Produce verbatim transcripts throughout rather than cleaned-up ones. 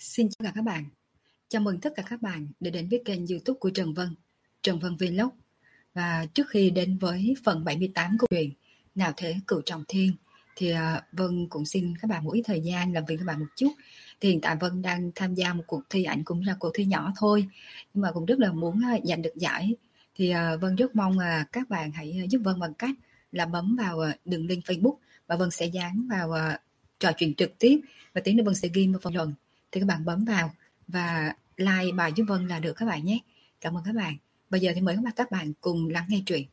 Xin chào các bạn, chào mừng tất cả các bạn đã đến với kênh YouTube của Trần Vân, Trần Vân Vlog. Và trước khi đến với phần bảy mươi tám của truyện Nào Thế Cửu Trọng Thiên thì uh, Vân cũng xin các bạn một ít thời gian làm việc các bạn một chút. Thì hiện tại Vân đang tham gia một cuộc thi ảnh, cũng là cuộc thi nhỏ thôi, nhưng mà cũng rất là muốn uh, giành được giải. Thì uh, Vân rất mong uh, các bạn hãy giúp Vân bằng cách là bấm vào uh, đường link Facebook và Vân sẽ dán vào uh, trò chuyện trực tiếp, và tí nữa Vân sẽ ghi một phần luận. Thì các bạn bấm vào và like bài giúp Vân là được các bạn nhé. Cảm ơn các bạn. Bây giờ thì mời các bạn cùng lắng nghe truyện.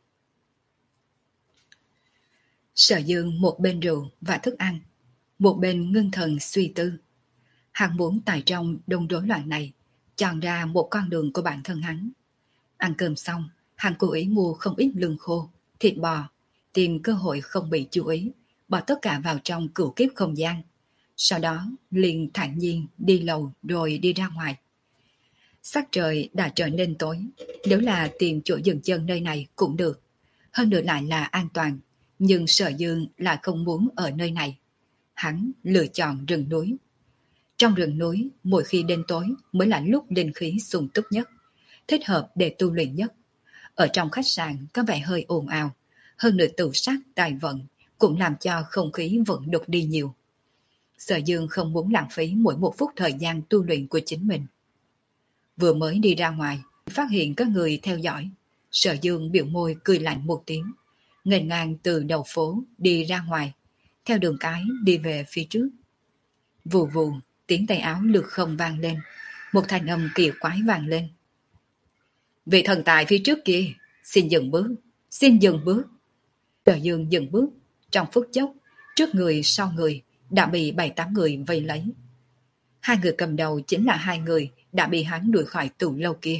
Sở Dương một bên rượu và thức ăn, một bên ngưng thần suy tư. Hắn muốn tại trong đông rối loạn này chọn ra một con đường của bản thân hắn. Ăn cơm xong, hắn cố ý mua không ít lương khô, thịt bò, tìm cơ hội không bị chú ý, bỏ tất cả vào trong cửu kiếp không gian. Sau đó liền thản nhiên đi lầu rồi đi ra ngoài. Sắc trời đã trở nên tối, nếu là tìm chỗ dừng chân nơi này cũng được. Hơn nữa lại là an toàn, nhưng Sở Dương lại không muốn ở nơi này. Hắn lựa chọn rừng núi. Trong rừng núi, mỗi khi đêm tối mới là lúc linh khí sung túc nhất, thích hợp để tu luyện nhất. Ở trong khách sạn có vẻ hơi ồn ào, hơn nữa tửu sắc tài vận cũng làm cho không khí vận đục đi nhiều. Sở Dương không muốn lãng phí mỗi một phút thời gian tu luyện của chính mình. Vừa mới đi ra ngoài, phát hiện có người theo dõi. Sở Dương biểu môi cười lạnh một tiếng, nghênh ngang từ đầu phố đi ra ngoài, theo đường cái đi về phía trước. Vù vù, tiếng tay áo lược không vang lên, một thanh âm kỳ quái vang lên. Vị thần tài phía trước kia, xin dừng bước, xin dừng bước. Sở Dương dừng bước, trong phút chốc, trước người sau người đã bị bảy tám người vây lấy. Hai người cầm đầu chính là hai người đã bị hắn đuổi khỏi tù lâu kia.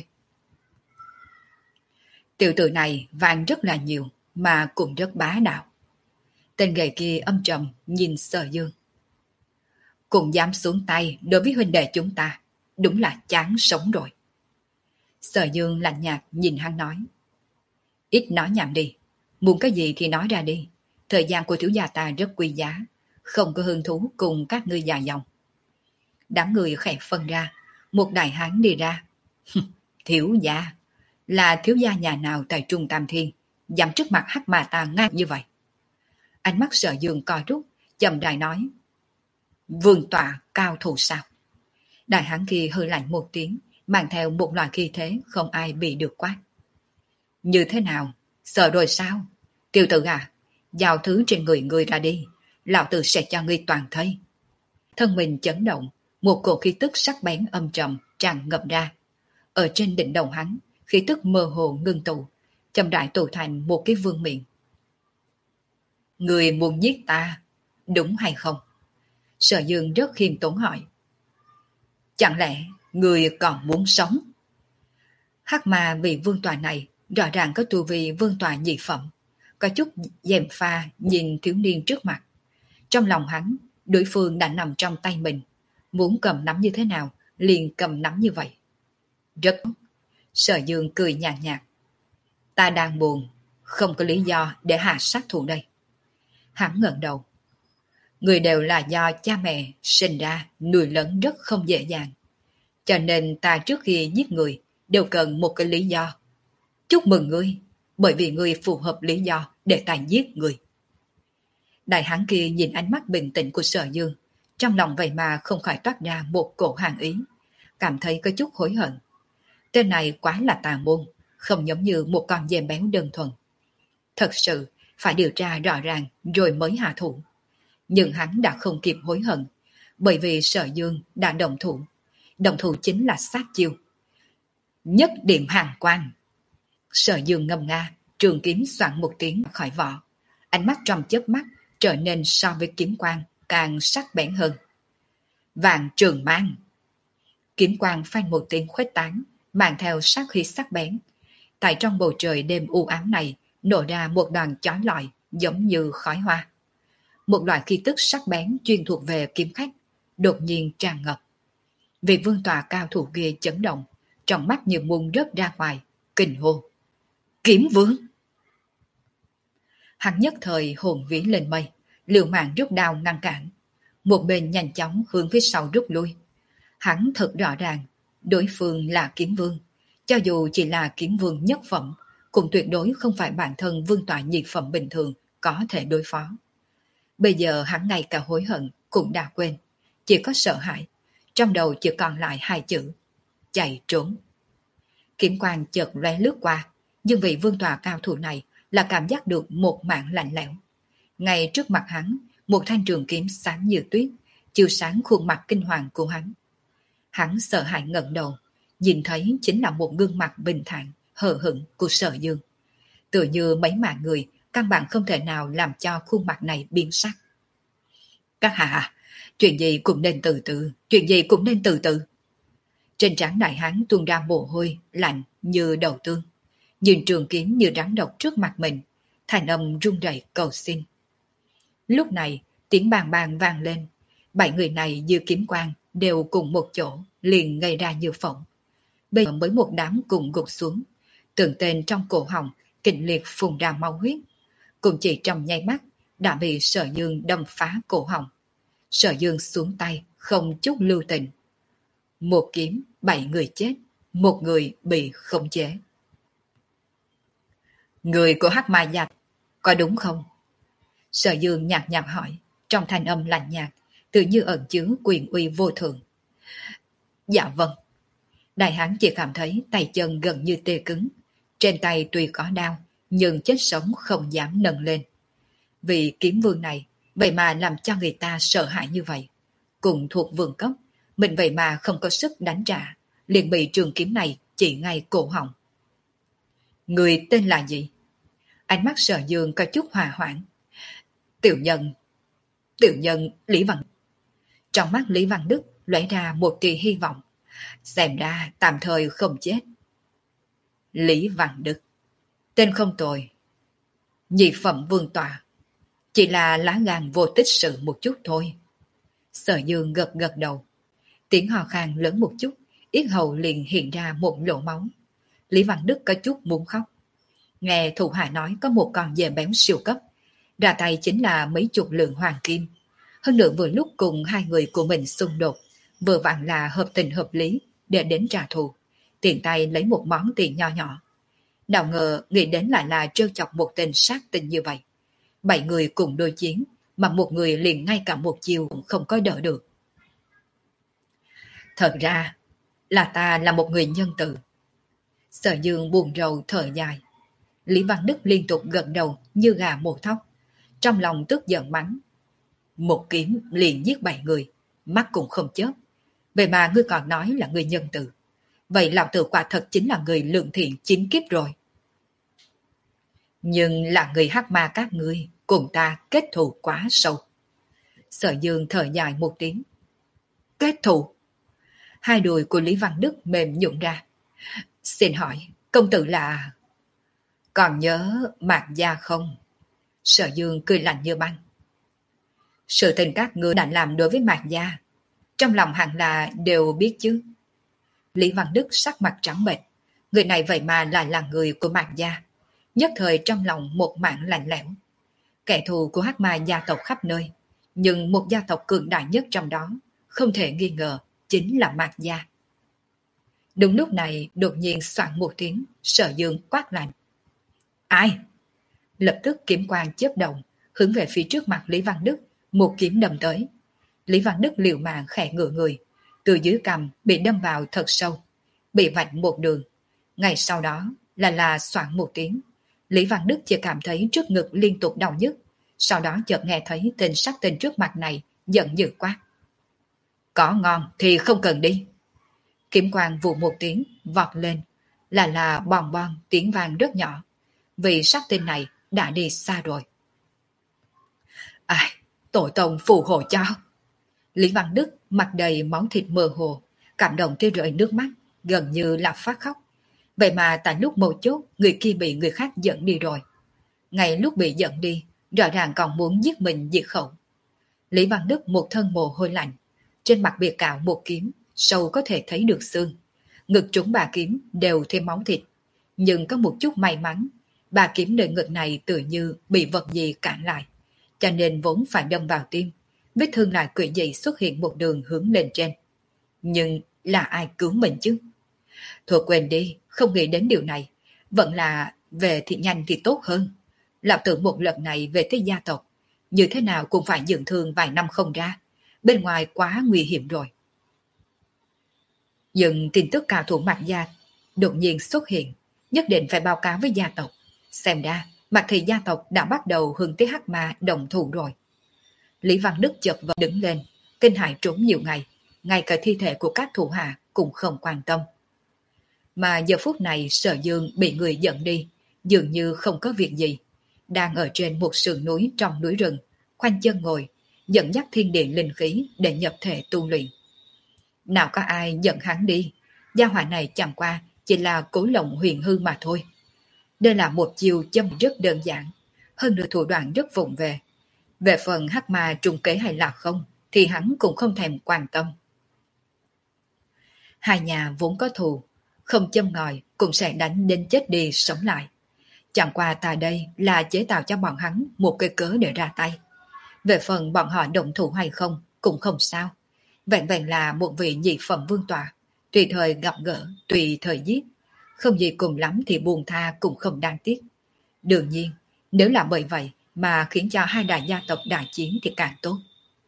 Tiểu tử này vàng rất là nhiều, mà cũng rất bá đạo. Tên ghệ kia âm trầm nhìn Sở Dương. Cũng dám xuống tay đối với huynh đệ chúng ta, đúng là chán sống rồi. Sở Dương lạnh nhạt nhìn hắn nói. Ít nói nhảm đi, muốn cái gì thì nói ra đi. Thời gian của thiếu gia ta rất quý giá, không có hứng thú cùng các ngươi dài dòng. Đám người khẽ phân ra, một đại hán đi ra. Thiếu gia, là thiếu gia nhà nào tại Trung Tam Thiên, dám trước mặt hắc mà ta ngang như vậy? Ánh mắt Sở Dương co rút, chậm rãi nói. Vương tọa cao thủ sao? Đại hán kia hơi lạnh một tiếng, mang theo một loại khí thế không ai bị được quát. Như thế nào? Sợ rồi sao? Tiểu tử à, giao thứ trên người người ra đi, lão tử sẽ cho ngươi toàn thây. Thân mình chấn động, một cổ khí tức sắc bén âm trầm tràn ngập ra. Ở trên đỉnh đầu hắn, khí tức mơ hồ ngưng tụ, chậm rãi tụ thành một cái vương miện. Người muốn giết ta, đúng hay không? Sở Dương rất khiêm tốn hỏi. Chẳng lẽ người còn muốn sống? Hắc mà vị vương tòa này rõ ràng có tu vi vương tòa nhị phẩm, có chút dèm pha nhìn thiếu niên trước mặt. Trong lòng hắn, đối phương đã nằm trong tay mình, muốn cầm nắm như thế nào liền cầm nắm như vậy. Rất tốt. Sở Dương cười nhạt nhạt. Ta đang buồn, không có lý do để hạ sát thủ đây. Hắn ngẩng đầu. Người đều là do cha mẹ sinh ra nuôi lớn rất không dễ dàng, cho nên ta trước khi giết người đều cần một cái lý do. Chúc mừng ngươi, bởi vì ngươi phù hợp lý do để ta giết người. Đại hán kia nhìn ánh mắt bình tĩnh của Sở Dương, trong lòng vậy mà không khỏi toát ra một cổ hàn ý, cảm thấy có chút hối hận. Tên này quá là tà môn, không giống như một con dê béo đơn thuần. Thật sự phải điều tra rõ ràng rồi mới hạ thủ. Nhưng hắn đã không kịp hối hận, bởi vì Sở Dương đã động thủ. Động thủ chính là sát chiêu nhất điểm hàng quang. Sở Dương ngâm nga, trường kiếm xoạng một tiếng khỏi vỏ, ánh mắt trong chớp mắt trở nên so với kiếm quang càng sắc bén hơn. Vạn trường mang. Kiếm quang phanh một tiếng khuếch tán, mang theo sát khí sắc bén. Tại trong bầu trời đêm u ám này nổ ra một đoàn chói lọi giống như khói hoa. Một loại khí tức sắc bén chuyên thuộc về kiếm khách đột nhiên tràn ngập. Vị vương tòa cao thủ kia chấn động, trong mắt như muốn rớt ra ngoài, kinh hô. Kiếm vương! Hắn nhất thời hồn vía lên mây, liều mạng rút đao ngăn cản. Một bên nhanh chóng hướng phía sau rút lui. Hắn thật rõ ràng, đối phương là kiếm vương. Cho dù chỉ là kiếm vương nhất phẩm, cũng tuyệt đối không phải bản thân vương tọa nhị phẩm bình thường có thể đối phó. Bây giờ hắn ngay cả hối hận cũng đã quên, chỉ có sợ hãi, trong đầu chỉ còn lại hai chữ: chạy trốn. Kiếm quang chợt lóe lướt qua, nhưng vị vương tọa cao thủ này là cảm giác được một mảng lạnh lẽo. Ngay trước mặt hắn, một thanh trường kiếm sáng như tuyết, chiếu sáng khuôn mặt kinh hoàng của hắn. Hắn sợ hãi ngẩng đầu, nhìn thấy chính là một gương mặt bình thản, hờ hững của Sở Dương. Tựa như mấy mạng người, căn bản không thể nào làm cho khuôn mặt này biến sắc. Các hạ, chuyện gì cũng nên từ từ, chuyện gì cũng nên từ từ. Trên trán đại hán tuôn ra mồ hôi, lạnh như đầu tương. Nhìn trường kiếm như rắn độc trước mặt mình, thanh âm run rẩy cầu xin. Lúc này, tiếng bàng bàng vang lên. Bảy người này như kiếm quang, đều cùng một chỗ, liền ngây ra như phỏng. Bây giờ mới một đám cùng gục xuống. Tượng tên trong cổ họng, kịch liệt phun ra máu huyết. Cũng chỉ trong nháy mắt, đã bị Sở Dương đâm phá cổ họng. Sở Dương xuống tay, không chút lưu tình. Một kiếm, bảy người chết, một người bị khống chế. Người của Hắc Ma Giặc, có đúng không? Sở Dương nhạt nhạt hỏi, trong thanh âm lạnh nhạt, tự như ẩn chứa quyền uy vô thượng. Dạ vâng. Đại hán chỉ cảm thấy tay chân gần như tê cứng. Trên tay tuy có đau, nhưng chết sống không dám nâng lên. Vì kiếm vương này, vậy mà làm cho người ta sợ hãi như vậy. Cùng thuộc vương cấp, mình vậy mà không có sức đánh trả, liền bị trường kiếm này chỉ ngay cổ họng. Người tên là gì? Ánh mắt Sở Dương có chút hòa hoãn. Tiểu nhân, tiểu nhân Lý Văn. Trong mắt Lý Văn Đức lóe ra một tia hy vọng. Xem ra tạm thời không chết. Lý Văn Đức, tên không tồi. Nhị phẩm vương tọa, chỉ là lá gan vô tích sự một chút thôi. Sở Dương gật gật đầu. Tiếng hò khan lớn một chút, yết hầu liền hiện ra một lỗ máu. Lý Văn Đức có chút muốn khóc. Nghe thủ hạ nói có một con dê béo siêu cấp, ra tay chính là mấy chục lượng hoàng kim. Hơn nữa vừa lúc cùng hai người của mình xung đột, vừa vặn là hợp tình hợp lý để đến trả thù, tiện tay lấy một món tiền nho nhỏ. Nào ngờ nghĩ đến lại là trêu chọc một tên sát tinh như vậy. Bảy người cùng đối chiến, mà một người liền ngay cả một chiều cũng không có đỡ được. Thật ra là ta là một người nhân từ. Sở Dương buồn rầu thở dài. Lý Văn Đức liên tục gật đầu như gà mổ thóc. Trong lòng tức giận mắng. Một kiếm liền giết bảy người, mắt cũng không chớp. Vậy mà ngươi còn nói là người nhân từ. Vậy lão tử quả thật chính là người lượng thiện chín kiếp rồi. Nhưng là người Hắc Ma các ngươi cùng ta kết thù quá sâu. Sở Dương thở dài một tiếng. Kết thù? Hai đùi của Lý Văn Đức mềm nhũn ra. Xin hỏi, công tử là... Còn nhớ Mạc Gia không? Sở Dương cười lạnh như băng. Sự tình các ngươi đã làm đối với Mạc Gia, trong lòng hẳn là đều biết chứ. Lý Văn Đức sắc mặt trắng bệch. Người này vậy mà lại là người của Mạc Gia. Nhất thời trong lòng một mảng lạnh lẽo. Kẻ thù của Hắc Ma gia tộc khắp nơi, nhưng một gia tộc cường đại nhất trong đó, không thể nghi ngờ, chính là Mạc Gia. Đúng lúc này đột nhiên soạn một tiếng, Sở Dương quát lạnh. Ai? Lập tức kiếm quang chớp động, hướng về phía trước mặt Lý Văn Đức, một kiếm đâm tới. Lý Văn Đức liều mạng khẽ ngửa người, từ dưới cằm bị đâm vào thật sâu, bị vạch một đường. Ngay sau đó là là soạn một tiếng, Lý Văn Đức chỉ cảm thấy trước ngực liên tục đau nhức, sau đó chợt nghe thấy tên sát tinh trước mặt này giận dữ quát. Có ngon thì không cần đi. Kiếm quang vụ một tiếng vọt lên, là là bòn bon tiếng vang rất nhỏ, vì sát tinh này đã đi xa rồi. Ai, tổ tông phù hộ cho. Lý Văn Đức mặt đầy máu thịt mơ hồ, cảm động tới rơi nước mắt, gần như là phát khóc. Vậy mà tại lúc mấu chốt, người kia bị người khác dẫn đi rồi. Ngay lúc bị dẫn đi, rõ ràng còn muốn giết mình diệt khẩu. Lý Văn Đức một thân mồ hôi lạnh, trên mặt bị cạo một kiếm, sâu có thể thấy được xương. Ngực trúng bà kiếm đều thêm máu thịt, nhưng có một chút may mắn, bà kiếm nơi ngực này tự như bị vật gì cản lại, cho nên vốn phải đâm vào tim. Vết thương lại quỷ dị xuất hiện một đường hướng lên trên. Nhưng là ai cứu mình chứ? Thôi quên đi, không nghĩ đến điều này. Vẫn là về thì nhanh thì tốt hơn. Lão tưởng một lần này về tới gia tộc, như thế nào cũng phải dưỡng thương vài năm không ra. Bên ngoài quá nguy hiểm rồi. Nhưng tin tức cao thủ Mạc Gia đột nhiên xuất hiện, nhất định phải báo cáo với gia tộc. Xem ra, Mạc thị gia tộc đã bắt đầu hướng tới Hắc Ma đồng thủ rồi. Lý Văn Đức chợt vật đứng lên, kinh hãi trốn nhiều ngày, ngay cả thi thể của các thủ hạ cũng không quan tâm. Mà giờ phút này Sở Dương bị người dẫn đi, dường như không có việc gì, đang ở trên một sườn núi trong núi rừng, khoanh chân ngồi, dẫn dắt thiên địa linh khí để nhập thể tu luyện. Nào có ai dẫn hắn đi, gia hỏa này chẳng qua chỉ là cố lộng huyền hư mà thôi. Đây là một chiêu châm rất đơn giản, hơn nữa thủ đoạn rất vụng về. Về phần hắc ma trùng kế hay là không, thì hắn cũng không thèm quan tâm. Hai nhà vốn có thù, không châm ngòi cũng sẽ đánh đến chết đi sống lại. Chẳng qua ta đây là chế tạo cho bọn hắn một cái cớ để ra tay. Về phần bọn họ động thủ hay không cũng không sao. Vẹn vẹn là một vị nhị phẩm vương tọa, tùy thời gặp gỡ, tùy thời giết. Không gì cùng lắm thì buông tha cũng không đáng tiếc. Đương nhiên, nếu là bởi vậy mà khiến cho hai đại gia tộc đại chiến thì càng tốt.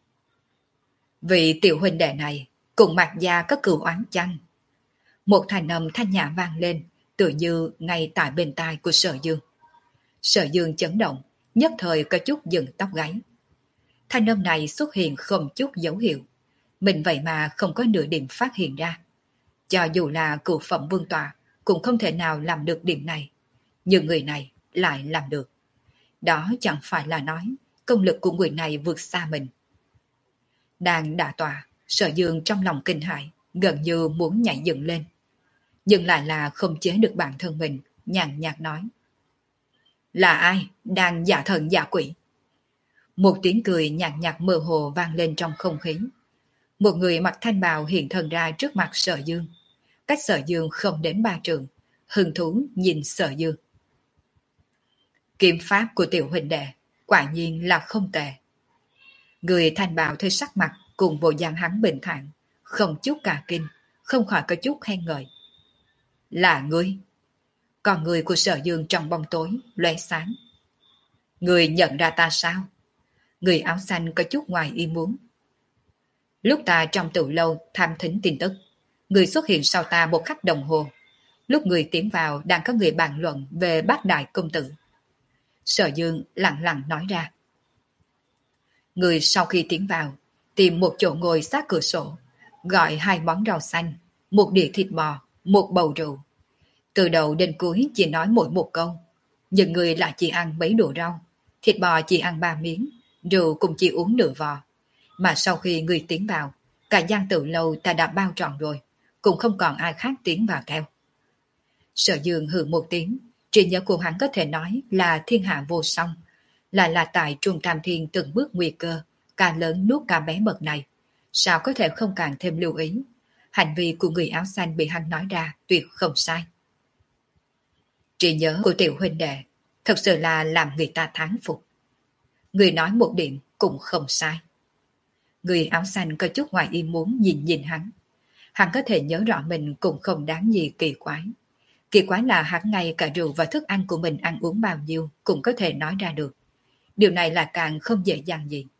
Vị tiểu huynh đệ này cùng Mạc Gia có cừu oán chăng? Một thanh âm thanh nhã vang lên, tự như ngay tại bên tai của Sở Dương. Sở Dương chấn động, nhất thời có chút dựng tóc gáy. Thanh âm này xuất hiện không chút dấu hiệu, mình vậy mà không có nửa điểm phát hiện ra. Cho dù là cửu phẩm vương tọa cũng không thể nào làm được điểm này, nhưng người này lại làm được. Đó chẳng phải là nói công lực của người này vượt xa mình. Đang đả tọa, Sở Dương trong lòng kinh hãi, gần như muốn nhảy dựng lên, nhưng lại là không chế được bản thân mình, nhàn nhạt nói: là ai đang giả thần giả quỷ? Một tiếng cười nhàn nhạt mơ hồ vang lên trong không khí. Một người mặc thanh bào hiện thân ra trước mặt Sở Dương, cách Sở Dương không đến ba trượng, hứng thú nhìn Sở Dương. Kiếm pháp của tiểu huynh đệ quả nhiên là không tệ. Người thanh bào thấy sắc mặt cùng bộ dạng hắn bình thản, không chút cả kinh, không khỏi có chút khen ngợi. Là ngươi? Còn người của Sở Dương trong bóng tối lóe sáng. Người nhận ra ta sao? Người áo xanh có chút ngoài ý muốn. Lúc ta trong tử lâu tham thính tin tức, người xuất hiện sau ta một khắc đồng hồ. Lúc người tiến vào đang có người bàn luận về bát đại công tử. Sở Dương lặng lặng nói ra. Người sau khi tiến vào, tìm một chỗ ngồi sát cửa sổ, gọi hai món rau xanh, một đĩa thịt bò, một bầu rượu. Từ đầu đến cuối chỉ nói mỗi một câu, nhưng người lại chỉ ăn mấy đũa rau, thịt bò chỉ ăn ba miếng, rượu cũng chỉ uống nửa vò. Mà sau khi người tiến vào, cả gian tử lâu ta đã bao trọn rồi, cũng không còn ai khác tiến vào theo. Sở Dương hừ một tiếng, trí nhớ của hắn có thể nói là thiên hạ vô song, lại là tại Trung Tam Thiên từng bước nguy cơ, cả lớn nuốt cả bé bậc này. Sao có thể không càng thêm lưu ý? Hành vi của người áo xanh bị hắn nói ra tuyệt không sai. Trí nhớ của tiểu huynh đệ thật sự là làm người ta thán phục. Người nói một điểm cũng không sai. Người áo xanh có chút ngoài ý muốn nhìn nhìn hắn. Hắn có thể nhớ rõ mình cũng không đáng gì kỳ quái. Kỳ quái là hắn ngay cả rượu và thức ăn của mình ăn uống bao nhiêu cũng có thể nói ra được. Điều này là càng không dễ dàng gì.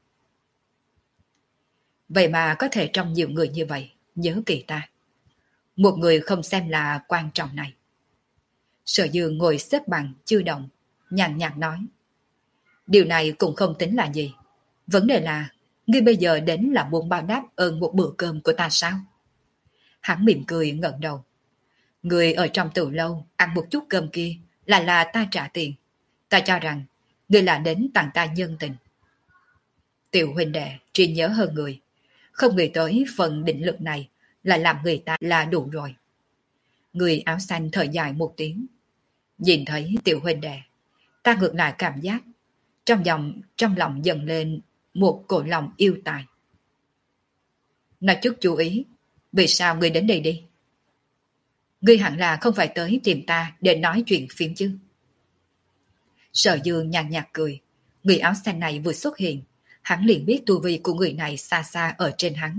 Vậy mà có thể trong nhiều người như vậy nhớ kỳ ta. Một người không xem là quan trọng này. Sở Dương ngồi xếp bằng chưa động, nhàn nhạt nói. Điều này cũng không tính là gì. Vấn đề là ngươi bây giờ đến là muốn báo đáp ơn một bữa cơm của ta sao? Hắn mỉm cười ngẩng đầu. Người ở trong tử lâu ăn một chút cơm kia là là ta trả tiền. Ta cho rằng người là đến tặng ta nhân tình. Tiểu huynh đệ trí nhớ hơn người. Không nghĩ tới phần định lực này là làm người ta là đủ rồi. Người áo xanh thở dài một tiếng. Nhìn thấy tiểu huynh đệ, ta ngược lại cảm giác trong lòng, trong lòng dần lên một cổ lòng yêu tài. Nói chút chú ý, vì sao ngươi đến đây đi? Ngươi hẳn là không phải tới tìm ta để nói chuyện phiếm chứ? Sở Dương nhàn nhạt cười. Người áo xanh này vừa xuất hiện, hắn liền biết tu vi của người này xa xa ở trên hắn.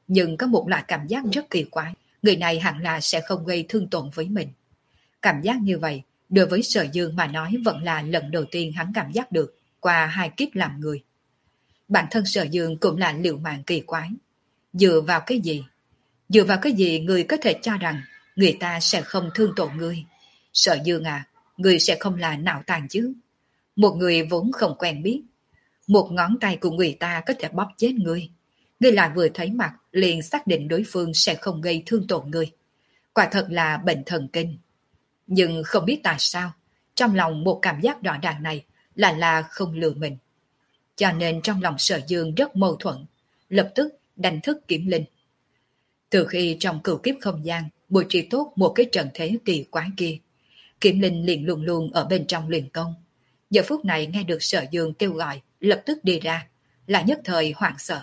Nhưng có một loại cảm giác rất kỳ quái, người này hẳn là sẽ không gây thương tổn với mình. Cảm giác như vậy, đối với Sở Dương mà nói vẫn là lần đầu tiên hắn cảm giác được qua hai kiếp làm người. Bản thân Sở Dương cũng là liệu mạng kỳ quái. Dựa vào cái gì? Dựa vào cái gì người có thể cho rằng người ta sẽ không thương tổn người? Sở Dương à, người sẽ không là não tàn chứ? Một người vốn không quen biết, một ngón tay của người ta có thể bóp chết người. Người lại vừa thấy mặt liền xác định đối phương sẽ không gây thương tổn người. Quả thật là bệnh thần kinh. Nhưng không biết tại sao, trong lòng một cảm giác rõ ràng này là là không lừa mình. Cho nên trong lòng Sở Dương rất mâu thuẫn, lập tức đánh thức Kiếm Linh. Từ khi trong cửu kiếp không gian bố trí tốt một cái trận thế kỳ quái kia, Kiếm Linh liền luôn luôn ở bên trong luyện công. Giờ phút này nghe được Sở Dương kêu gọi, lập tức đi ra, là nhất thời hoảng sợ.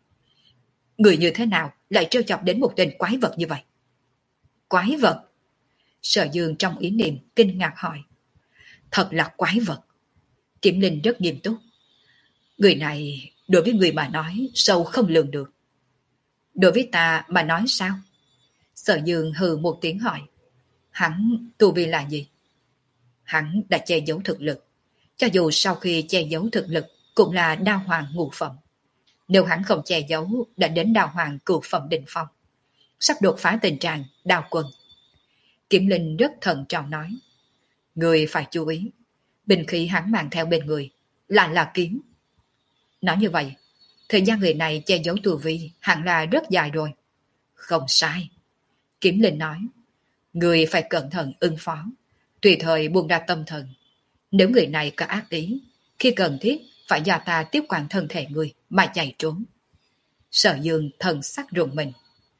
Người như thế nào lại trêu chọc đến một tên quái vật như vậy? Quái vật? Sở Dương trong ý niệm kinh ngạc hỏi. Thật là quái vật. Kiếm Linh rất nghiêm túc. Người này đối với người mà nói sâu không lường được. Đối với ta mà nói sao? Sở Dương hừ một tiếng hỏi. Hắn tu vi là gì? Hắn đã che giấu thực lực. Cho dù sau khi che giấu thực lực cũng là đao hoàng ngũ phẩm. Nếu hắn không che giấu đã đến đao hoàng cửu phẩm đỉnh phong, sắp đột phá tình trạng đao quân. Kiếm Linh rất thận trọng nói. Người phải chú ý, binh khí hắn mang theo bên người lại là kiếm. Nói như vậy, thời gian người này che giấu tu vi hẳn là rất dài rồi. Không sai. Kiếm Linh nói. Người phải cẩn thận ứng phó, tùy thời buông ra tâm thần. Nếu người này có ác ý, khi cần thiết phải do ta tiếp quản thân thể người mà chạy trốn. Sở Dương thần sắc rùng mình.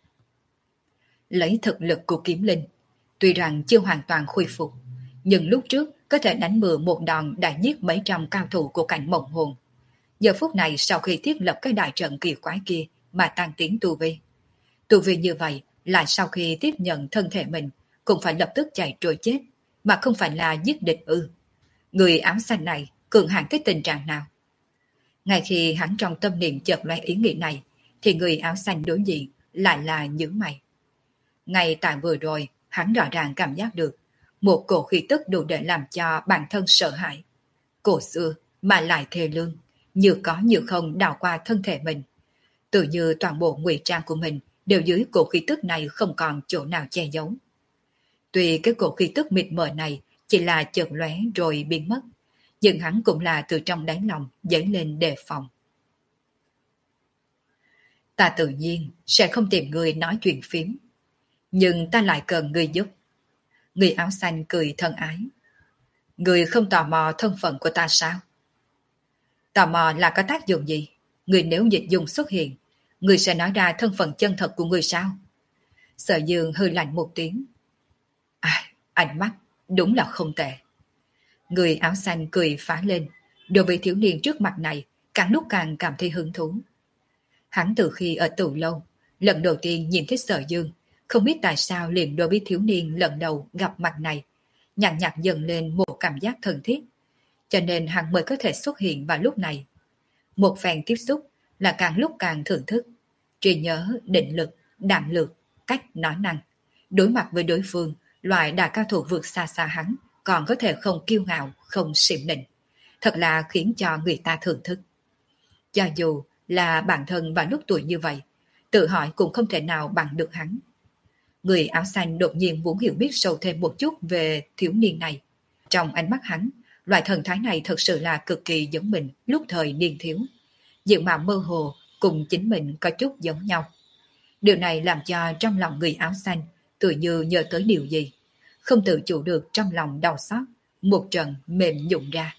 Lấy thực lực của Kiếm Linh, tuy rằng chưa hoàn toàn khôi phục, nhưng lúc trước có thể đánh bừa một đòn đã giết mấy trăm cao thủ của cảnh mộng hồn. Giờ phút này sau khi thiết lập cái đại trận kỳ quái kia mà tăng tiến tu vi. Tu vi như vậy là sau khi tiếp nhận thân thể mình cũng phải lập tức chạy trôi chết, mà không phải là giết địch ư? Người áo xanh này cường hãn tới tình trạng nào? Ngay khi hắn trong tâm niệm chợt lóe ý nghĩ này, thì người áo xanh đối diện lại là nhướng mày. Ngay tại vừa rồi, hắn rõ ràng cảm giác được một cổ khí tức đủ để làm cho bản thân sợ hãi. Cổ xưa mà lại thê lương, như có như không đào qua thân thể mình. Tự như toàn bộ ngụy trang của mình đều dưới cổ khí tức này không còn chỗ nào che giấu. Tuy cái cổ khí tức mịt mờ này chỉ là chợt lóe rồi biến mất, nhưng hắn cũng là từ trong đáy lòng dấy lên đề phòng. Ta tự nhiên sẽ không tìm người nói chuyện phiếm, nhưng ta lại cần người giúp. Người áo xanh cười thân ái. Người không tò mò thân phận của ta sao? Tò mò là có tác dụng gì? Người nếu dịch dùng xuất hiện, người sẽ nói ra thân phận chân thật của người sao? Sở Dương hừ lạnh một tiếng. À, ánh mắt đúng là không tệ. Người áo xanh cười phá lên, đối với thiếu niên trước mặt này càng lúc càng cảm thấy hứng thú. Hắn từ khi ở tù lâu, lần đầu tiên nhìn thấy Sở Dương, không biết tại sao liền đối với thiếu niên lần đầu gặp mặt này, nhàn nhạt dần lên một cảm giác thân thiết, cho nên hắn mới có thể xuất hiện vào lúc này. Một phen tiếp xúc là càng lúc càng thưởng thức, trí nhớ, định lực, đảm lược, cách nói năng. Đối mặt với đối phương, loại đại cao thủ vượt xa xa hắn, còn có thể không kiêu ngạo, không xỉm nịnh. Thật là khiến cho người ta thưởng thức. Cho dù là bản thân vào lúc tuổi như vậy, tự hỏi cũng không thể nào bằng được hắn. Người áo xanh đột nhiên muốn hiểu biết sâu thêm một chút về thiếu niên này. Trong ánh mắt hắn, loại thần thái này thật sự là cực kỳ giống mình lúc thời niên thiếu. Diện mạo mơ hồ cùng chính mình có chút giống nhau. Điều này làm cho trong lòng người áo xanh tự như nhớ tới điều gì, không tự chủ được trong lòng đau xót, một trận mềm nhũn ra.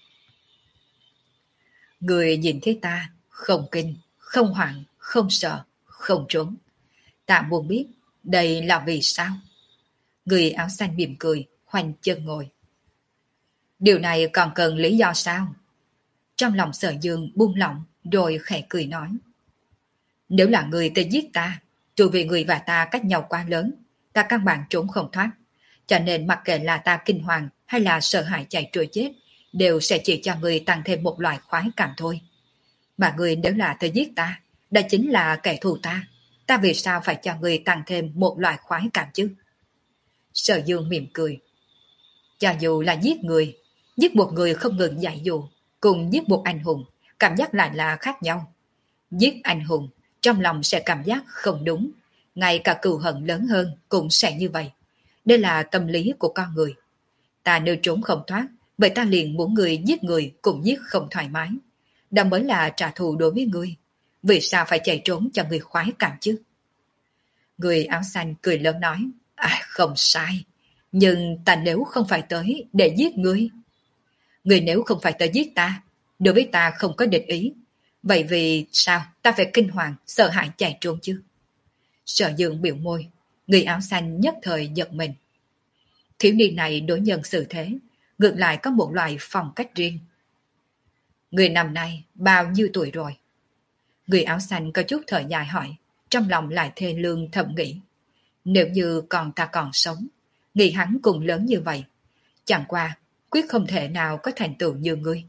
Người nhìn thấy ta, không kinh, không hoảng, không sợ, không trốn. Ta muốn biết, đây là vì sao? Người áo xanh mỉm cười, khoanh chân ngồi. Điều này còn cần lý do sao? Trong lòng Sở Dương buông lỏng, rồi khẽ cười nói. Nếu là người tới giết ta, dù vì người và ta cách nhau quá lớn, ta căn bản trốn không thoát. Cho nên mặc kệ là ta kinh hoàng hay là sợ hãi chạy trôi chết, đều sẽ chỉ cho người tăng thêm một loại khoái cảm thôi. Mà người nếu là tới giết ta, đó chính là kẻ thù ta. ta vì sao phải cho người tăng thêm một loại khoái cảm chứ? Sở Dương mỉm cười. Cho dù là giết người, giết một người không ngừng dạy dụ, cùng giết một anh hùng, cảm giác lại là khác nhau. Giết anh hùng, trong lòng sẽ cảm giác không đúng, ngay cả cừu hận lớn hơn cũng sẽ như vậy. Đây là tâm lý của con người. Ta nếu trốn không thoát, vậy ta liền muốn người giết người cũng giết không thoải mái. Đó mới là trả thù đối với người. Vì sao phải chạy trốn cho người khoái cảm chứ? Người áo xanh cười lớn nói, à không sai, nhưng ta nếu không phải tới để giết ngươi. Người nếu không phải tới giết ta, đối với ta không có địch ý, vậy vì sao ta phải kinh hoàng, sợ hãi chạy trốn chứ? Sở Dương biểu môi, người áo xanh nhất thời giật mình. Thiếu niên này đối nhân xử thế, ngược lại có một loại phong cách riêng. Người năm nay bao nhiêu tuổi rồi? Người áo xanh có chút thở dài hỏi, trong lòng lại thê lương thầm nghĩ. Nếu như còn ta còn sống, nghĩ hắn cùng lớn như vậy, chẳng qua quyết không thể nào có thành tựu như ngươi.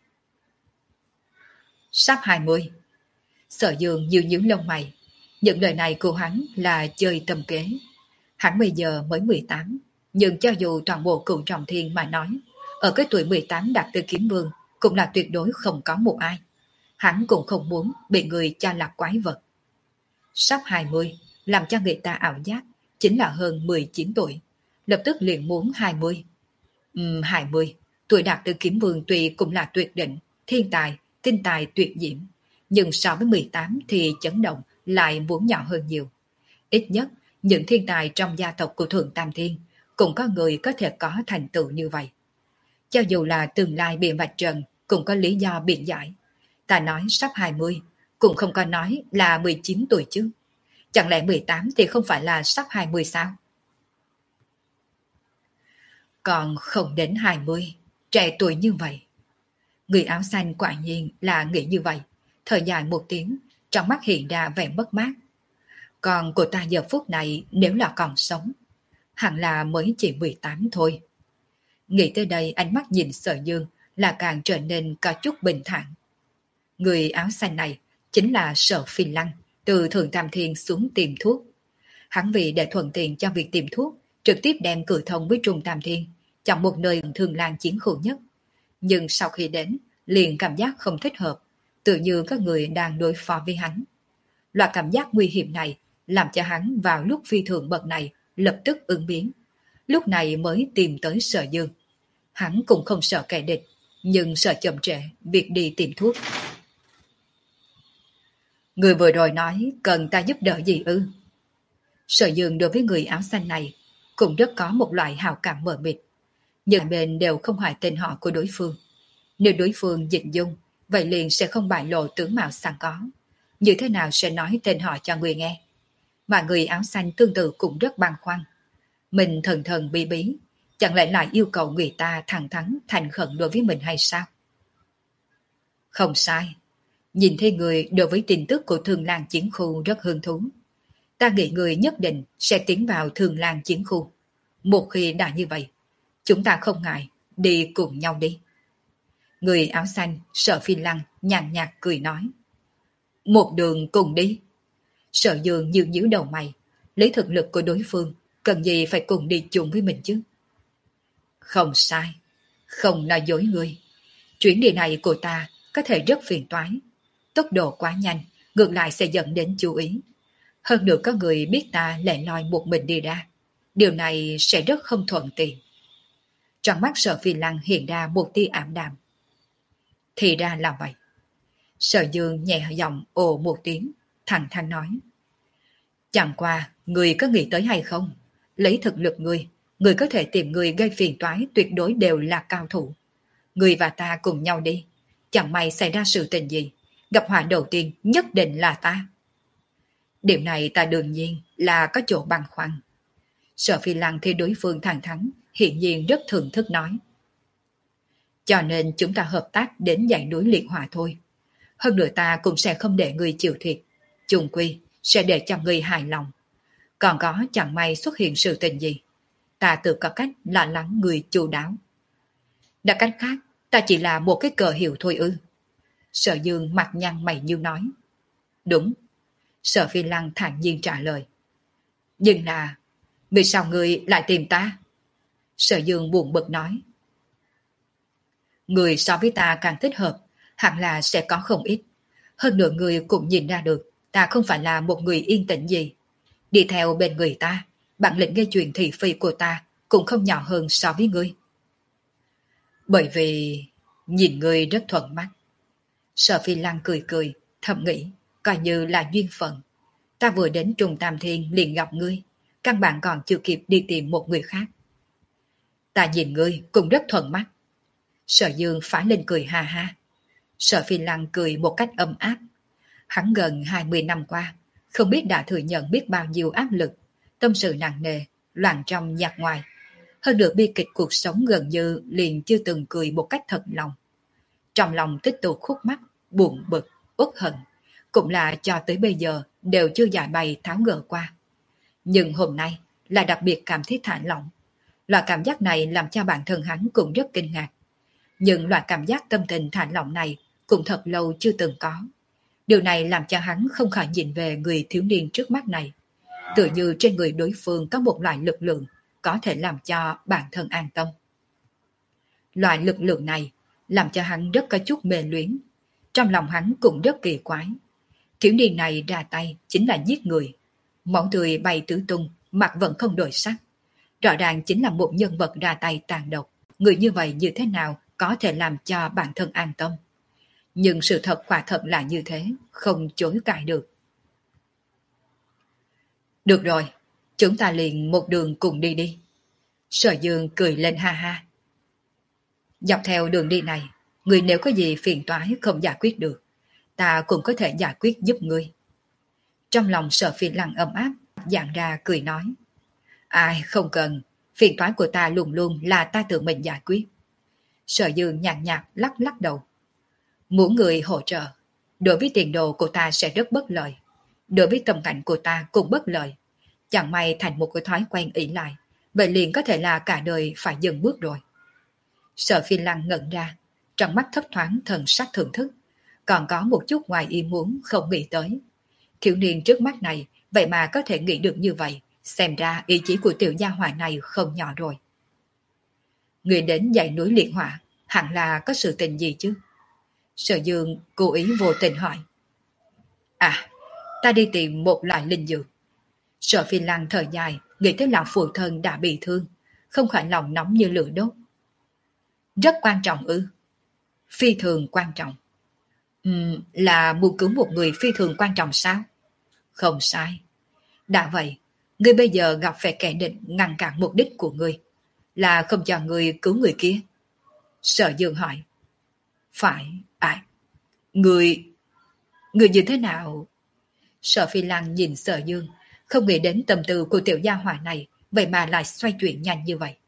Sắp hai mươi. Sở Dương nhíu nhíu lông mày. Những lời này của hắn là chơi tâm kế. Hắn bây giờ mới mười tám, nhưng cho dù toàn bộ cựu trọng thiên mà nói, ở cái tuổi mười tám đạt tới kiếm vương cũng là tuyệt đối không có một ai. Hắn cũng không muốn bị người cho là quái vật. Sắp hai mươi, làm cho người ta ảo giác, chính là hơn mười chín tuổi. Lập tức liền muốn hai mươi. Ừm, hai mươi, tuổi đạt tới kiếm vương tuy cũng là tuyệt đỉnh, thiên tài, tinh tài tuyệt diễm. Nhưng so với mười tám thì chấn động lại muốn nhỏ hơn nhiều. Ít nhất, những thiên tài trong gia tộc của Thượng Tam Thiên cũng có người có thể có thành tựu như vậy. Cho dù là tương lai bị vạch trần cũng có lý do biện giải. Ta nói sắp hai mươi, cũng không có nói là mười chín tuổi chứ. Chẳng lẽ mười tám thì không phải là sắp hai mươi sao? Còn không đến hai mươi, trẻ tuổi như vậy. Người áo xanh quả nhiên là nghĩ như vậy. Thời dài một tiếng, trong mắt hiện ra vẻ mất mát. Còn cô ta giờ phút này nếu là còn sống, hẳn là mới chỉ mười tám thôi. Nghĩ tới đây ánh mắt nhìn Sở Dương là càng trở nên có chút bình thản. Người áo xanh này chính là Sở Phi Lăng, từ Thượng Tam Thiên xuống tìm thuốc. Hắn vì để thuận tiện cho việc tìm thuốc, trực tiếp đem cử thông với Trung Tam Thiên, chọn một nơi thường lan chiến khu nhất. Nhưng sau khi đến, liền cảm giác không thích hợp, tự như các người đang đối phó với hắn. Loại cảm giác nguy hiểm này làm cho hắn vào lúc phi thường bậc này lập tức ứng biến. Lúc này mới tìm tới Sở Dương. Hắn cũng không sợ kẻ địch, nhưng sợ chậm trễ việc đi tìm thuốc. Người vừa rồi nói cần ta giúp đỡ gì ư? Sở Dương đối với người áo xanh này cũng rất có một loại hào cảm mờ mịt. Nhưng bên đều không hỏi tên họ của đối phương. Nếu đối phương dịch dung, vậy liền sẽ không bại lộ tướng mạo sẵn có. Như thế nào sẽ nói tên họ cho người nghe? Mà người áo xanh tương tự cũng rất băn khoăn. Mình thần thần bí bí, chẳng lẽ lại yêu cầu người ta thẳng thắn thành khẩn đối với mình hay sao? Không sai. Nhìn thấy người đối với tin tức của Thường Lan Chiến Khu rất hứng thú. Ta nghĩ người nhất định sẽ tiến vào Thường Lan Chiến Khu. Một khi đã như vậy, chúng ta không ngại đi cùng nhau đi. Người áo xanh Sở Phi Lăng nhàn nhạt cười nói. Một đường cùng đi. Sở Dương nhíu nhíu đầu mày, lấy thực lực của đối phương, cần gì phải cùng đi chung với mình chứ? Không sai, không nói dối ngươi. Chuyến đi này của ta có thể rất phiền toái. Tốc độ quá nhanh, ngược lại sẽ dẫn đến chú ý. Hơn nữa có người biết ta lẻ loi một mình đi ra. Điều này sẽ rất không thuận tiện. Trong mắt Sở Phi Lăng hiện ra một tia ảm đạm. Thì ra là vậy. Sở Dương nhẹ giọng ồ một tiếng, thẳng thắn nói. Chẳng qua, người có nghĩ tới hay không? Lấy thực lực người, người có thể tìm người gây phiền toái tuyệt đối đều là cao thủ. Người và ta cùng nhau đi. Chẳng may xảy ra sự tình gì, gặp họa đầu tiên nhất định là ta. Điều này ta đương nhiên là có chỗ băn khoăn. Sở Phi Lăng thì đối phương thẳng thắn, hiện nhiên rất thưởng thức nói. Cho nên chúng ta hợp tác đến dãy núi liệt hỏa thôi. Hơn nữa ta cũng sẽ không để người chịu thiệt. Chung quy sẽ để cho người hài lòng. Còn có chẳng may xuất hiện sự tình gì, ta tự có cách lo lắng người chu đáo. Đã cách khác, ta chỉ là một cái cờ hiệu thôi ư? Sở Dương mặt nhăn mày như nói. Đúng, Sở Phi Lăng thản nhiên trả lời. Nhưng là, vì sao ngươi lại tìm ta? Sở Dương buồn bực nói. Người so với ta càng thích hợp, hẳn là sẽ có không ít. Hơn nữa người cũng nhìn ra được, ta không phải là một người yên tĩnh gì. Đi theo bên người ta, bản lĩnh gây chuyện thị phi của ta cũng không nhỏ hơn so với ngươi. Bởi vì nhìn ngươi rất thuận mắt. Sở Phi Lăng cười cười, thầm nghĩ, coi như là duyên phận. Ta vừa đến Trung Tam Thiên liền gặp ngươi, căn bản còn chưa kịp đi tìm một người khác. Ta nhìn ngươi cũng rất thuận mắt. Sở Dương phá lên cười ha ha. Sở Phi Lăng cười một cách ấm áp. Hắn gần hai mươi năm qua, không biết đã thừa nhận biết bao nhiêu áp lực, tâm sự nặng nề, loạn trong nhạt ngoài. Hơn được bi kịch cuộc sống gần như liền chưa từng cười một cách thật lòng. Trong lòng tích tụ khúc mắc, buồn bực, uất hận, cũng là cho tới bây giờ đều chưa giải bày tháo gỡ qua. Nhưng hôm nay là đặc biệt cảm thấy thả lỏng. Loại cảm giác này làm cho bản thân hắn cũng rất kinh ngạc. Nhưng loại cảm giác tâm tình thả lỏng này cũng thật lâu chưa từng có. Điều này làm cho hắn không khỏi nhìn về người thiếu niên trước mắt này. Tựa như trên người đối phương có một loại lực lượng có thể làm cho bản thân an tâm. Loại lực lượng này làm cho hắn rất có chút mê luyến. Trong lòng hắn cũng rất kỳ quái. Thiếu niên này ra tay chính là giết người. Máu tươi bay tứ tung, mặt vẫn không đổi sắc. Rõ ràng chính là một nhân vật ra tay tàn độc. Người như vậy như thế nào có thể làm cho bản thân an tâm. Nhưng sự thật quả thật là như thế, không chối cãi được. Được rồi, chúng ta liền một đường cùng đi đi. Sở Dương cười lên ha ha. Dọc theo đường đi này, người nếu có gì phiền toái không giải quyết được, ta cũng có thể giải quyết giúp ngươi. Trong lòng Sở Phi Lăng ấm áp, dạng ra cười nói. Ai không cần, phiền toái của ta luôn luôn là ta tự mình giải quyết. Sở Dương nhàn nhạt lắc lắc đầu. Muốn người hỗ trợ, đối với tiền đồ của ta sẽ rất bất lợi. Đối với tâm cảnh của ta cũng bất lợi. Chẳng may thành một cái thói quen ỷ lại, vậy liền có thể là cả đời phải dừng bước rồi. Sở Phi Lăng ngẩn ra, trong mắt thấp thoáng thần sắc thưởng thức, còn có một chút ngoài ý muốn không nghĩ tới. Thiếu niên trước mắt này, vậy mà có thể nghĩ được như vậy, xem ra ý chí của tiểu gia hỏa này không nhỏ rồi. Người đến dãy núi liệt hỏa, hẳn là có sự tình gì chứ? Sở Dương cố ý vô tình hỏi. À, ta đi tìm một loại linh dược. Sở Phi Lăng thở dài, nghĩ tới lão phụ thân đã bị thương, không khỏi lòng nóng như lửa đốt. Rất quan trọng ư? Phi thường quan trọng. Uhm, là muốn cứu một người phi thường quan trọng sao? Không sai. Đã vậy, ngươi bây giờ gặp phải kẻ địch ngăn cản mục đích của ngươi, là không cho ngươi cứu người kia. Sở Dương hỏi. Phải, à, người, người như thế nào? Sở Phi Lăng nhìn Sở Dương, không nghĩ đến tâm tư của tiểu gia hỏa này, vậy mà lại xoay chuyển nhanh như vậy.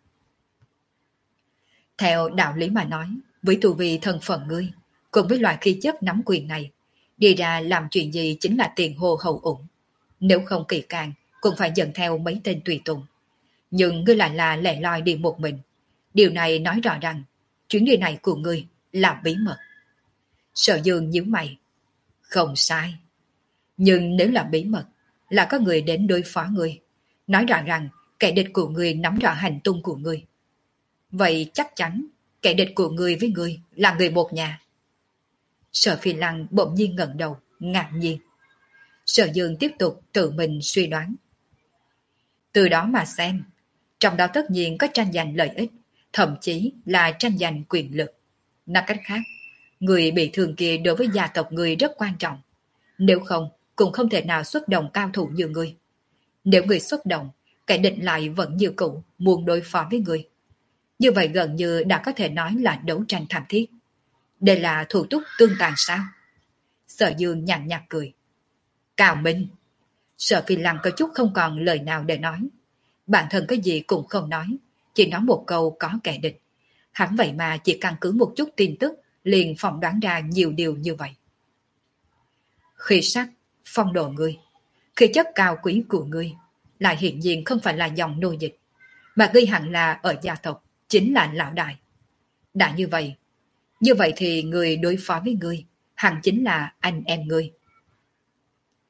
Theo đạo lý mà nói, với tu vi thân phận ngươi, cùng với loại khí chất nắm quyền này, đi ra làm chuyện gì chính là tiền hồ hậu ủng. Nếu không kỳ càng, cũng phải dẫn theo mấy tên tùy tùng. Nhưng ngươi lại là lẻ loi đi một mình. Điều này nói rõ rằng, chuyến đi này của ngươi là bí mật. Sở Dương nhíu mày. Không sai. Nhưng nếu là bí mật, là có người đến đối phó ngươi. Nói rõ rằng, kẻ địch của ngươi nắm rõ hành tung của ngươi. Vậy chắc chắn, kẻ địch của ngươi với ngươi là người một nhà. Sở Phi Lăng bỗng nhiên ngẩng đầu, ngạc nhiên. Sở Dương tiếp tục tự mình suy đoán. Từ đó mà xem, trong đó tất nhiên có tranh giành lợi ích, thậm chí là tranh giành quyền lực. Nói cách khác, người bị thương kia đối với gia tộc người rất quan trọng. Nếu không, cũng không thể nào xuất động cao thủ như người. Nếu người xuất động, kẻ địch lại vẫn như cũ, muốn đối phó với người. Như vậy gần như đã có thể nói là đấu tranh thảm thiết. Đây là thủ túc tương tàn sao? Sở Dương nhàn nhạt cười. Cao Minh. Sở Phi Lăng có chút không còn lời nào để nói. Bản thân cái gì cũng không nói, chỉ nói một câu có kẻ địch. Hắn vậy mà chỉ căn cứ một chút tin tức liền phỏng đoán ra nhiều điều như vậy. Khí sắc, phong độ ngươi, khí chất cao quý của ngươi, lại hiện nhiên không phải là dòng nô dịch, mà ngươi hẳn là ở gia tộc, chính là lão đại. Đã như vậy, như vậy thì người đối phó với ngươi, hẳn chính là anh em ngươi.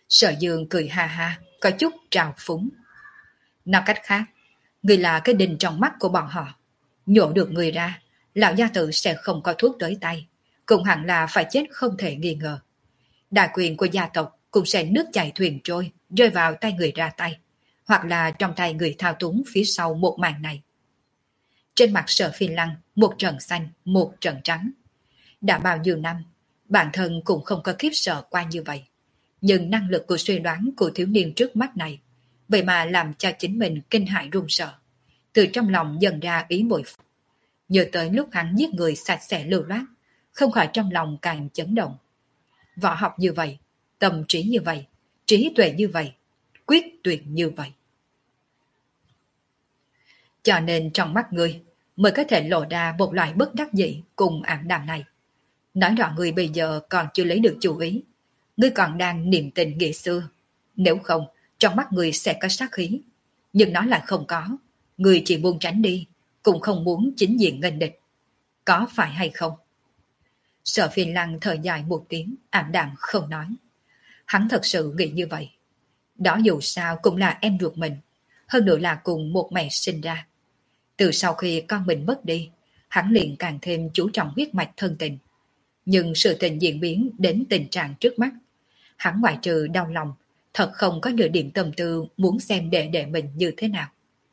Sở Dương cười ha ha, có chút trào phúng. Nói cách khác, người là cái đinh trong mắt của bọn họ. Nhổ được người ra, lão gia tử sẽ không có thuốc tới tay, cũng hẳn là phải chết không thể nghi ngờ. Đại quyền của gia tộc cũng sẽ nước chảy thuyền trôi, rơi vào tay người ra tay, hoặc là trong tay người thao túng phía sau một màn này. Trên mặt Sở Phi Lăng, một trận xanh, một trận trắng. Đã bao nhiêu năm, bản thân cũng không có khiếp sợ qua như vậy. Nhưng năng lực của suy đoán của thiếu niên trước mắt này, vậy mà làm cho chính mình kinh hãi run sợ. Từ trong lòng dần ra ý bội phục. Nhớ tới lúc hắn giết người sạch sẽ lưu loát, không khỏi trong lòng càng chấn động. Võ học như vậy, tâm trí như vậy, trí tuệ như vậy, quyết tuyệt như vậy. Cho nên trong mắt ngươi mới có thể lộ ra một loại bất đắc dĩ cùng ảm đạm này. Nói rõ ngươi bây giờ còn chưa lấy được chủ ý. Ngươi còn đang niềm tình nghĩa xưa. Nếu không, trong mắt ngươi sẽ có sát khí. Nhưng nó lại không có. Ngươi chỉ muốn tránh đi, cũng không muốn chính diện nghênh địch. Có phải hay không? Sở Phi Lăng thở dài một tiếng, ảm đạm không nói. Hắn thật sự nghĩ như vậy. Đó dù sao cũng là em ruột mình, hơn nữa là cùng một mẹ sinh ra. Từ sau khi con mình mất đi, hắn liền càng thêm chú trọng huyết mạch thân tình. Nhưng sự tình diễn biến đến tình trạng trước mắt, hắn ngoại trừ đau lòng, thật không có nửa điểm tâm tư muốn xem đệ đệ mình như thế nào.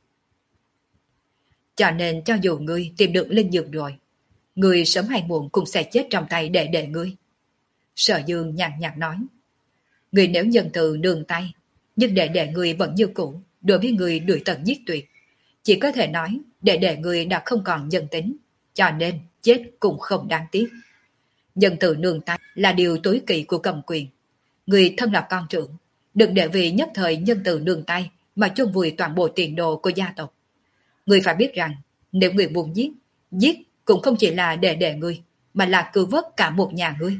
Cho nên cho dù ngươi tìm được linh dược rồi, ngươi sớm hay muộn cũng sẽ chết trong tay đệ đệ ngươi. Sở Dương nhàn nhạt nói, ngươi nếu nhân từ nương tay, nhưng đệ đệ ngươi vẫn như cũ, đối với ngươi đuổi tận giết tuyệt. Chỉ có thể nói đệ đệ ngươi đã không còn nhân tính, cho nên chết cũng không đáng tiếc. Nhân từ nương tay là điều tối kỵ của cầm quyền. Người thân là con trưởng, đừng để vì nhất thời nhân từ nương tay mà chôn vùi toàn bộ tiền đồ của gia tộc. Người phải biết rằng, nếu người muốn giết, giết cũng không chỉ là đệ đệ ngươi, mà là cứu vớt cả một nhà ngươi.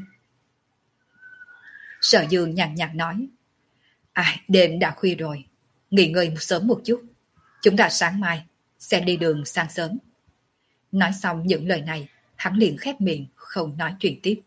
Sở Dương nhàn nhạt nói, ai, đêm đã khuya rồi, nghỉ ngơi sớm một chút. Chúng ta sáng mai sẽ đi đường sáng sớm. Nói xong những lời này, hắn liền khép miệng, không nói chuyện tiếp.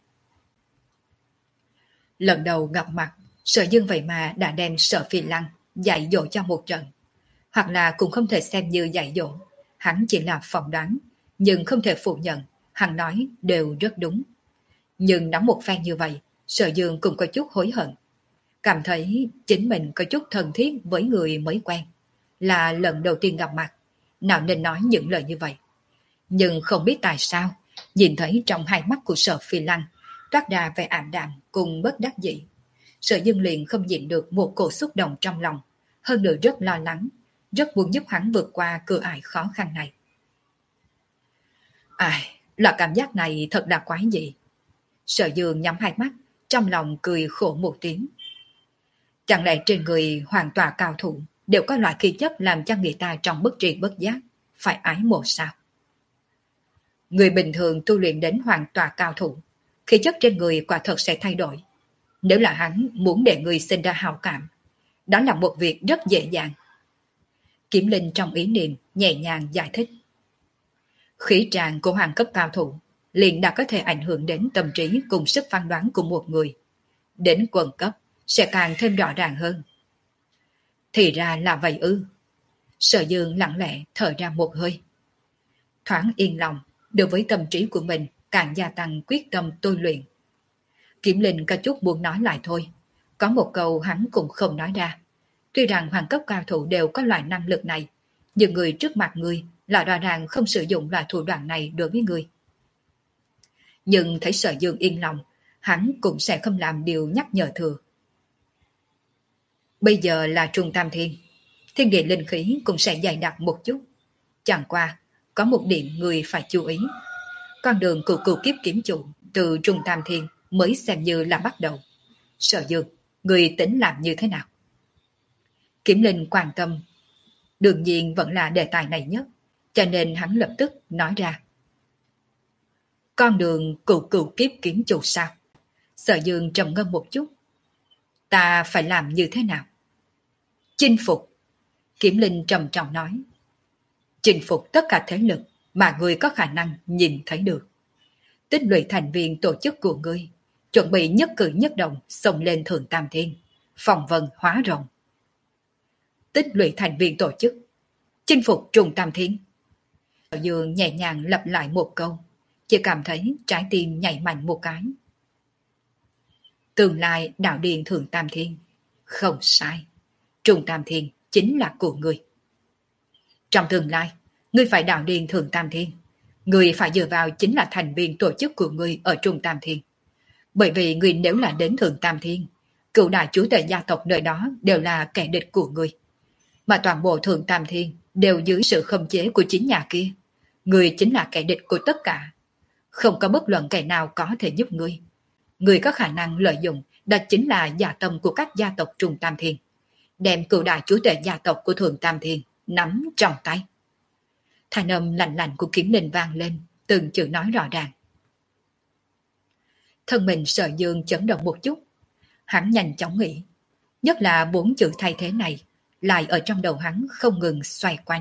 Lần đầu gặp mặt, Sở Dương vậy mà đã đem Sở Phi Lăng dạy dỗ cho một trận. Hoặc là cũng không thể xem như dạy dỗ, hắn chỉ là phỏng đoán, nhưng không thể phủ nhận, hắn nói đều rất đúng. Nhưng nói một phen như vậy, Sở Dương cũng có chút hối hận. Cảm thấy chính mình có chút thân thiết với người mới quen. Là lần đầu tiên gặp mặt, nào nên nói những lời như vậy. Nhưng không biết tại sao, nhìn thấy trong hai mắt của Sở Phi Lăng toát ra vẻ ảm đạm cùng bất đắc dĩ. Sở Dương liền không nhịn được một cổ xúc động trong lòng, hơn nữa rất lo lắng, rất muốn giúp hắn vượt qua cửa ải khó khăn này. Ai, là cảm giác này thật là quái dị. Sở Dương nhắm hai mắt, trong lòng cười khổ một tiếng. Chẳng lẽ trên người hoàn toàn cao thủ đều có loại khí chất làm cho người ta trong bất tri bất giác phải ái mộ sao? Người bình thường tu luyện đến hoàn toàn cao thủ, khí chất trên người quả thật sẽ thay đổi. Nếu là hắn muốn để người sinh ra hảo cảm, đó là một việc rất dễ dàng. Kiểm Linh trong ý niệm nhẹ nhàng giải thích. Khí tràng của hoàng cấp cao thủ liền đã có thể ảnh hưởng đến tâm trí cùng sức phán đoán của một người. Đến quần cấp sẽ càng thêm rõ ràng hơn. Thì ra là vậy ư. Sở Dương lặng lẽ thở ra một hơi. Thoáng yên lòng, đối với tâm trí của mình càng gia tăng quyết tâm tôi luyện. Kiểm Linh có chút muốn nói lại thôi. Có một câu hắn cũng không nói ra. Tuy rằng hoàng cấp cao thủ đều có loại năng lực này, nhưng người trước mặt người là rõ ràng không sử dụng loại thủ đoạn này đối với người. Nhưng thấy Sở Dương yên lòng, hắn cũng sẽ không làm điều nhắc nhở thừa. Bây giờ là trung tam thiên, thiên địa linh khí cũng sẽ dày đặc một chút. Chẳng qua, có một điểm người phải chú ý. Con đường của cửu kiếp kiếm chủ từ trung tam thiên mới xem như là bắt đầu. Sở Dương, người tính làm như thế nào? Kiểm Linh quan tâm. Đương nhiên vẫn là đề tài này nhất, cho nên hắn lập tức nói ra. Con đường cửu cửu kiếp kiếm chủ sao? Sở Dương trầm ngâm một chút. Ta phải làm như thế nào? Chinh phục. Kiểm Linh trầm trọng nói. Chinh phục tất cả thế lực mà người có khả năng nhìn thấy được. Tích lũy thành viên tổ chức của ngươi, chuẩn bị nhất cử nhất động xông lên thượng tam thiên, phong vân hóa rồng. Tích lũy thành viên tổ chức, chinh phục trùng tam thiên. Sở Dương nhẹ nhàng lặp lại một câu, chỉ cảm thấy trái tim nhảy mạnh một cái. Tương lai đạo điện thượng tam thiên, không sai, trùng tam thiên chính là của người. Trong tương lai, ngươi phải đạo điện thượng tam thiên, ngươi phải dựa vào chính là thành viên tổ chức của ngươi ở trung tam thiên. Bởi vì ngươi nếu là đến thượng tam thiên, cựu đại chúa tể gia tộc nơi đó đều là kẻ địch của ngươi. Mà toàn bộ thượng tam thiên đều dưới sự khống chế của chính nhà kia. Ngươi chính là kẻ địch của tất cả. Không có bất luận kẻ nào có thể giúp ngươi. Ngươi có khả năng lợi dụng đó chính là gia tâm của các gia tộc trung tam thiên. Đem cựu đại chúa tể gia tộc của thượng tam thiên nắm trong tay. Thanh âm lạnh lạnh của Kiếm Linh vang lên, từng chữ nói rõ ràng. Thân mình Sở Dương chấn động một chút. Hắn nhanh chóng nghĩ, nhất là bốn chữ thay thế này lại ở trong đầu hắn không ngừng xoay quanh.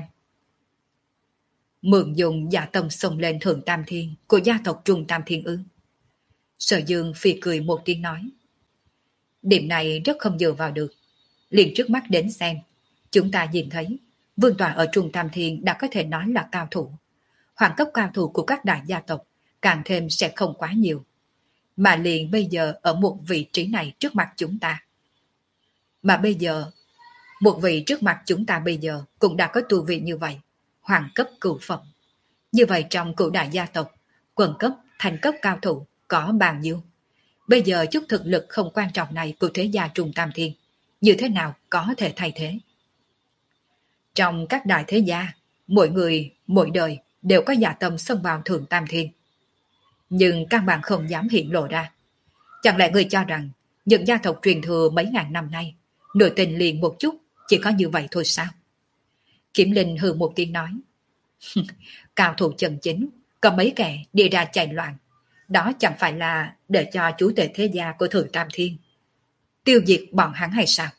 Mượn dùng dạ tâm xông lên thượng tam thiên của gia tộc trung tam thiên ư? Sở Dương phì cười một tiếng nói. Điểm này rất không dựa vào được. Liền trước mắt đến xem, chúng ta nhìn thấy vương tọa ở trung tam thiên đã có thể nói là cao thủ. Hoàng cấp cao thủ của các đại gia tộc càng thêm sẽ không quá nhiều. Mà liền bây giờ ở một vị trí này trước mặt chúng ta. Mà bây giờ, một vị trước mặt chúng ta bây giờ cũng đã có tu vị như vậy, hoàng cấp cửu phẩm. Như vậy trong cửu đại gia tộc, quần cấp, thành cấp cao thủ có bao nhiêu? Bây giờ chút thực lực không quan trọng này của thế gia trung tam thiên, như thế nào có thể thay thế? Trong các đại thế gia, mỗi người, mỗi đời đều có dạ tâm xông vào thượng tam thiên. Nhưng căn bản không dám hiện lộ ra. Chẳng lẽ người cho rằng những gia tộc truyền thừa mấy ngàn năm nay, nội tình liền một chút, chỉ có như vậy thôi sao? Kiếm Linh hừ một tiếng nói. Cao thủ chân chính, có mấy kẻ đi ra chạy loạn. Đó chẳng phải là để cho chủ tể thế gia của thượng tam thiên tiêu diệt bọn hắn hay sao?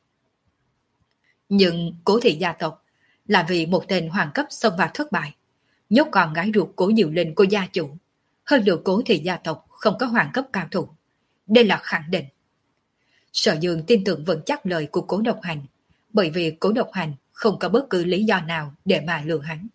Nhưng Cố thị gia tộc là vì một tên hoàng cấp xông vào thất bại, nhốt con gái ruột Cố Diệu Linh của gia chủ. Hơn nữa Cố thị gia tộc không có hoàng cấp cao thủ. Đây là khẳng định. Sở Dương tin tưởng vững chắc lời của Cố Độc Hành, bởi vì Cố Độc Hành không có bất cứ lý do nào để mà lừa hắn.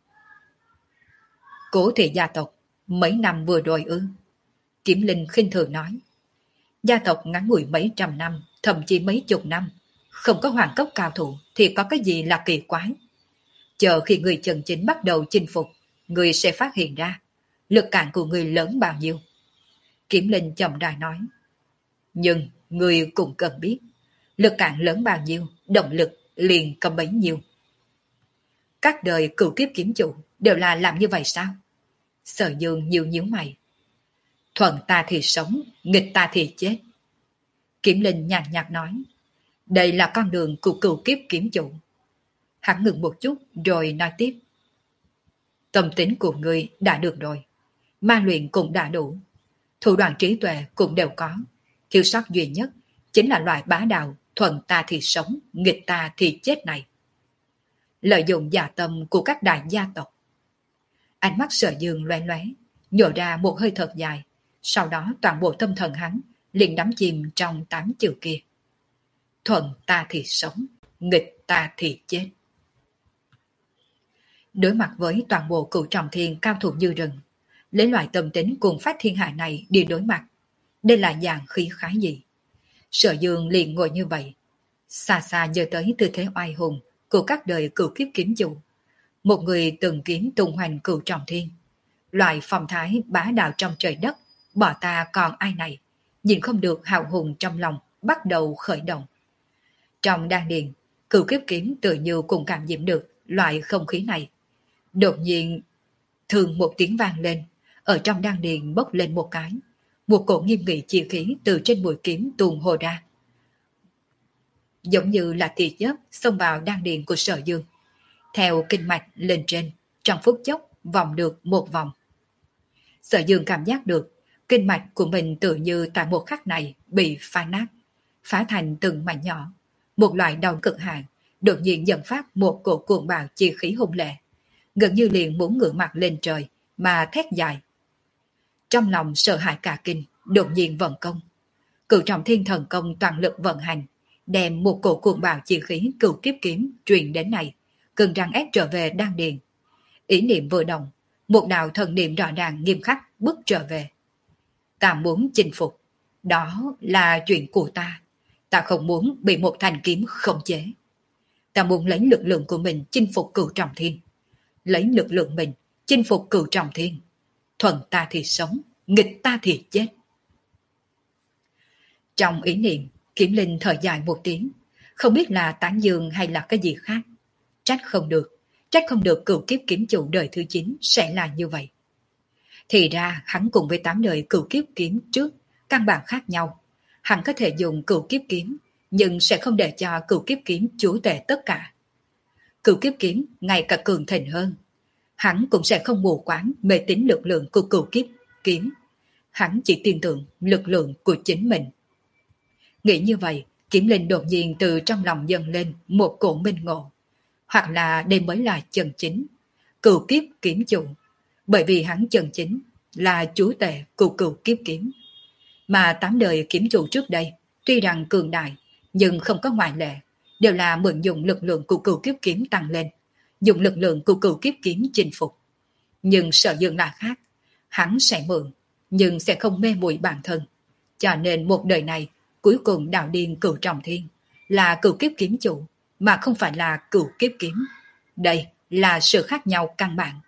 Cố thị gia tộc mấy năm vừa rồi ư? Kiếm Linh khinh thường nói. Gia tộc ngắn ngủi mấy trăm năm, thậm chí mấy chục năm, không có hoàng cấp cao thủ thì có cái gì là kỳ quái. Chờ khi người chân chính bắt đầu chinh phục, người sẽ phát hiện ra lực cản của người lớn bao nhiêu. Kiếm Linh chậm rãi nói. Nhưng người cũng cần biết, lực cản lớn bao nhiêu, động lực liền có bấy nhiêu. Các đời cửu kiếp kiếm chủ đều là làm như vậy sao? Sở Dương nhíu nhíu mày. Thuận ta thì sống, nghịch ta thì chết. Kiếm Linh nhàn nhạt nói. Đây là con đường của cửu kiếp kiếm chủ. Hắn ngừng một chút rồi nói tiếp. Tâm tính của ngươi đã được rồi. Ma luyện cũng đã đủ. Thủ đoạn trí tuệ cũng đều có. Thiếu sót duy nhất chính là loại bá đạo thuận ta thì sống, nghịch ta thì chết này. Lợi dụng dạ tâm của các đại gia tộc. Ánh mắt Sở Dương loé loé, nhổ ra một hơi thật dài. Sau đó toàn bộ tâm thần hắn liền đắm chìm trong tám chữ kia. Thuận ta thì sống, nghịch ta thì chết. Đối mặt với toàn bộ cửu trọng thiên cao thủ như rừng, lấy loại tâm tính cuồng phát thiên hạ này đi đối mặt, đây là dạng khí khái gì? Sở Dương liền ngồi như vậy, xa xa nhớ tới tư thế oai hùng của các đời cửu kiếp kiếm chủ, một người từng kiếm tung hoành cửu trọng thiên, loại phong thái bá đạo trong trời đất, bỏ ta còn ai này, nhìn không được hào hùng trong lòng bắt đầu khởi động. Trong đan điền, cửu kiếp kiếm tự như cũng cảm nhận được loại không khí này. Đột nhiên, thường một tiếng vang lên, ở trong đan điền bốc lên một cái. Một cổ nghiêm nghị chi khí từ trên mũi kiếm tuôn hồ ra. Giống như là tia chớp xông vào đan điền của Sở Dương. Theo kinh mạch lên trên, trong phút chốc vòng được một vòng. Sở Dương cảm giác được kinh mạch của mình tự như tại một khắc này bị phá nát, phá thành từng mảnh nhỏ. Một loại đau cực hạn, đột nhiên dẫn phát một cổ cuồng bạo chi khí hung lệ, gần như liền muốn ngửa mặt lên trời mà thét dài. Trong lòng sợ hãi cả kinh, đột nhiên vận công. Cửu trọng thiên thần công toàn lực vận hành, đem một cổ cuồng bạo chi khí cửu kiếp kiếm truyền đến này, cứng rắn ép trở về đan điền. Ý niệm vừa động, một đạo thần niệm rõ ràng nghiêm khắc bước trở về. Ta muốn chinh phục, đó là chuyện của ta. Ta không muốn bị một thanh kiếm khống chế. Ta muốn lấy lực lượng của mình chinh phục cửu trọng thiên. Lấy lực lượng mình chinh phục cửu trọng thiên. Thuận ta thì sống, nghịch ta thì chết. Trong ý niệm, Kiếm Linh thở dài một tiếng, không biết là tán dương hay là cái gì khác. Trách không được, trách không được cửu kiếp kiếm chủ đời thứ chín sẽ là như vậy. Thì ra hắn cùng với tám đời cửu kiếp kiếm trước căn bản khác nhau. Hắn có thể dùng cửu kiếp kiếm, nhưng sẽ không để cho cửu kiếp kiếm chúa tể tất cả. Cửu kiếp kiếm ngày càng cường thịnh hơn. Hắn cũng sẽ không mù quáng mê tín lực lượng của cửu kiếp kiếm. Hắn chỉ tin tưởng lực lượng của chính mình. Nghĩ như vậy, Kiếm Linh đột nhiên từ trong lòng dâng lên một cổ minh ngộ. Hoặc là đây mới là chân chính, cửu kiếp kiếm chủ. Bởi vì hắn chân chính là chúa tể của cửu kiếp kiếm. Mà tám đời kiếm chủ trước đây, tuy rằng cường đại, nhưng không có ngoại lệ, đều là mượn dùng lực lượng của cửu kiếp kiếm tăng lên, dùng lực lượng của cửu kiếp kiếm chinh phục. Nhưng Sở Dương là khác, hắn sẽ mượn, nhưng sẽ không mê muội bản thân. Cho nên một đời này, cuối cùng đạo điên cửu trọng thiên, là cửu kiếp kiếm chủ, mà không phải là cửu kiếp kiếm. Đây là sự khác nhau căn bản.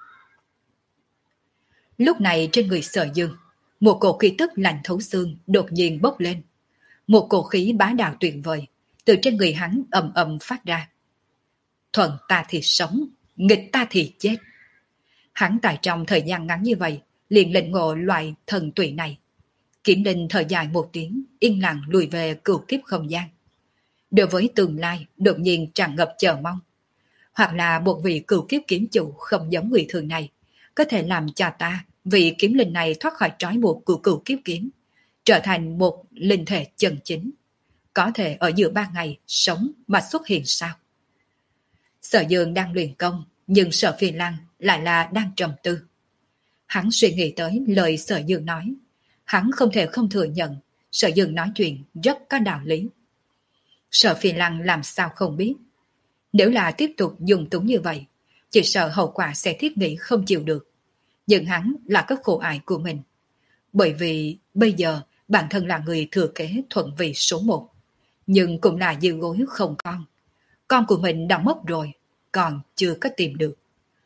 Lúc này trên người Sở Dương, một cổ khí tức lạnh thấu xương đột nhiên bốc lên. Một cổ khí bá đạo tuyệt vời từ trên người hắn ầm ầm phát ra. Thuận ta thì sống, nghịch ta thì chết. Hắn tại trong thời gian ngắn như vậy liền lĩnh ngộ loại thần tùy này. Kiếm Linh thở dài một tiếng, yên lặng lùi về cửu kiếp không gian. Đối với tương lai đột nhiên tràn ngập chờ mong. Hoặc là một vị cửu kiếp kiếm chủ không giống người thường này, có thể làm cho ta vì kiếm linh này thoát khỏi trói buộc của cửu kiếp kiếm, trở thành một linh thể chân chính. Có thể ở giữa ba ngày sống mà xuất hiện sao? Sở Dương đang luyện công, nhưng Sở Phi Lăng lại là đang trầm tư. Hắn suy nghĩ tới lời Sở Dương nói. Hắn không thể không thừa nhận Sở Dương nói chuyện rất có đạo lý. Sở Phi Lăng làm sao không biết. Nếu là tiếp tục dùng túng như vậy, chỉ sợ hậu quả sẽ thiết nghĩ không chịu được. Nhưng hắn là cái khổ ải của mình. Bởi vì bây giờ bản thân là người thừa kế thuận vị số một. Nhưng cũng là dư gối không con. Con của mình đã mất rồi, còn chưa có tìm được.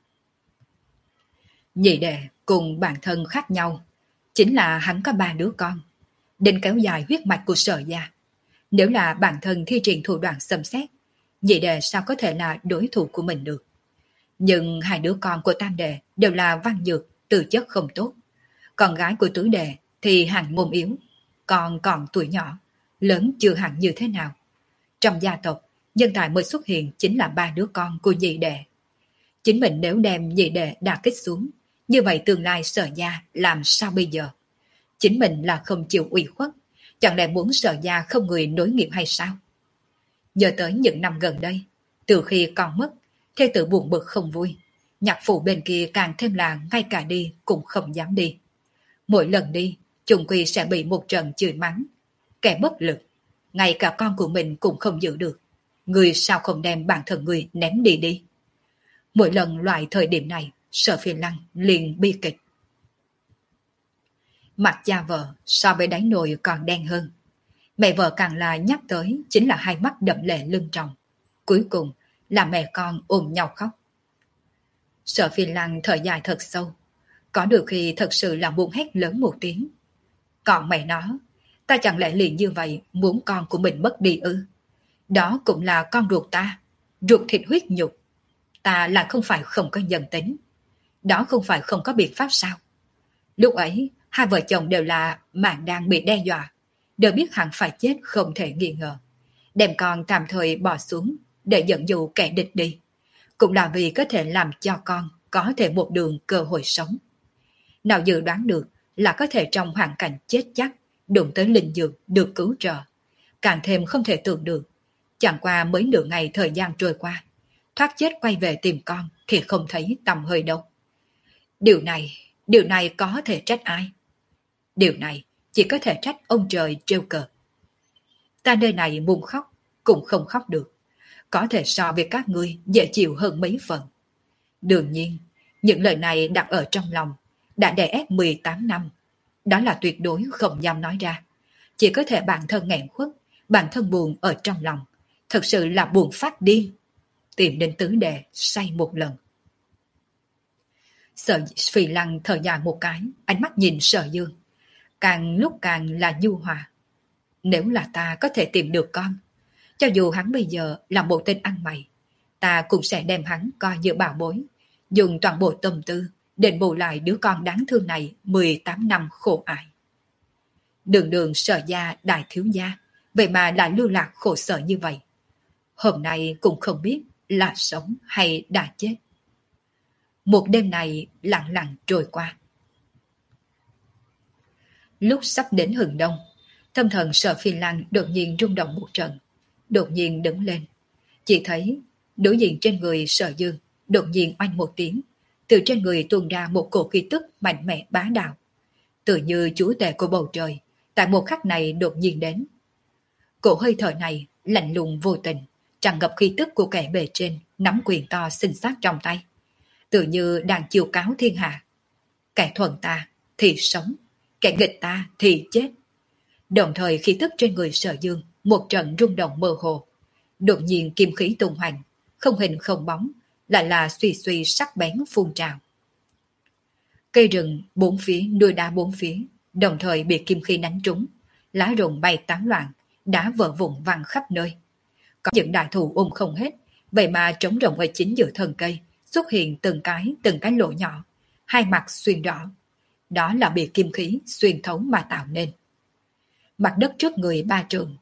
Nhị đệ cùng bản thân khác nhau, chính là hắn có ba đứa con, định kéo dài huyết mạch của Sở gia. Nếu là bản thân thi triển thủ đoạn xâm xét, nhị đệ sao có thể là đối thủ của mình được. Nhưng hai đứa con của tam đệ đều là văn nhược, tư chất không tốt. Con gái của tứ đệ thì hạng môn yếu, còn còn tuổi nhỏ, lớn chưa hẳn như thế nào. Trong gia tộc, nhân tài mới xuất hiện chính là ba đứa con của nhị đệ. Chính mình nếu đem nhị đệ đả kích xuống, như vậy tương lai Sở gia làm sao bây giờ? Chính mình là không chịu ủy khuất, chẳng lẽ muốn Sở gia không người nối nghiệp hay sao? Nhớ tới những năm gần đây, từ khi con mất, thê tử buồn bực không vui. Nhạc phụ bên kia càng thêm là ngay cả đi cũng không dám đi. Mỗi lần đi, chung quy sẽ bị một trận chửi mắng. Kẻ bất lực, ngay cả con của mình cũng không giữ được. Người sao không đem bản thân người ném đi đi? Mỗi lần loại thời điểm này, Sở Phi Lăng liền bi kịch. Mặt cha vợ so với đáy nồi còn đen hơn. Mẹ vợ càng là nhắc tới chính là hai mắt đậm lệ lưng tròng. Cuối cùng là mẹ con ôm nhau khóc. Sở Phi Lăng thở dài thật sâu. Có được khi thật sự là muốn hét lớn một tiếng. Còn mẹ nó, ta chẳng lẽ liền như vậy muốn con của mình mất đi ư? Đó cũng là con ruột ta, ruột thịt huyết nhục. Ta là không phải không có nhân tính. Đó không phải không có biện pháp sao? Lúc ấy, hai vợ chồng đều là mạng đang bị đe dọa, đều biết hẳn phải chết không thể nghi ngờ. Đem con tạm thời bỏ xuống để dẫn dụ kẻ địch đi. Cũng là vì có thể làm cho con có thể một đường cơ hội sống. Nào dự đoán được là có thể trong hoàn cảnh chết chắc đụng tới linh dược được cứu trợ. Càng thêm không thể tưởng được. Chẳng qua mới nửa ngày thời gian trôi qua, thoát chết quay về tìm con thì không thấy tầm hơi đâu. Điều này, điều này có thể trách ai? Điều này chỉ có thể trách ông trời trêu cợt. Ta nơi này muốn khóc, cũng không khóc được, có thể so với các ngươi dễ chịu hơn mấy phần. Đương nhiên, những lời này đặt ở trong lòng, đã đè ép mười tám năm. Đó là tuyệt đối không dám nói ra. Chỉ có thể bản thân nghẹn khuất, bản thân buồn ở trong lòng. Thật sự là buồn phát điên. Tìm đến tứ đệ say một lần. Sở Phi Lăng thở dài một cái, ánh mắt nhìn Sở Dương. Càng lúc càng là nhu hòa. Nếu là ta có thể tìm được con, cho dù hắn bây giờ là một tên ăn mày, ta cũng sẽ đem hắn coi như bảo bối, dùng toàn bộ tâm tư đền bù lại đứa con đáng thương này mười tám năm khổ ải. Đường đường Sở gia đại thiếu gia, vậy mà lại lưu lạc khổ sở như vậy. Hôm nay cũng không biết là sống hay đã chết. Một đêm này lặng lặng trôi qua. Lúc sắp đến hừng đông, tâm thần Sở Phi Lăng đột nhiên rung động một trận, đột nhiên đứng lên. Chỉ thấy đối diện trên người Sở Dương đột nhiên oanh một tiếng, từ trên người tuôn ra một cổ khí tức mạnh mẽ bá đạo, tự như chúa tể của bầu trời, tại một khắc này đột nhiên đến. Cổ hơi thở này lạnh lùng vô tình, tràn ngập khí tức của kẻ bề trên nắm quyền to xinh xát trong tay, tự như đang chiêu cáo thiên hạ. Kẻ thuần ta thì sống, kẻ nghịch ta thì chết. Đồng thời khí tức trên người Sở Dương một trận rung động mơ hồ, đột nhiên kim khí tung hoành, không hình không bóng, lại là suy suy sắc bén phun trào. Cây rừng bốn phía, núi đá bốn phía đồng thời bị kim khí đánh trúng, lá rụng bay tán loạn, đá vỡ vụn văng khắp nơi. Có những đại thụ ôm không hết, vậy mà trống rộng ở chính giữa thân cây xuất hiện từng cái từng cái lỗ nhỏ, hai mặt xuyên rõ. Đó là bị kim khí xuyên thấu mà tạo nên. Mặt đất trước người ba trường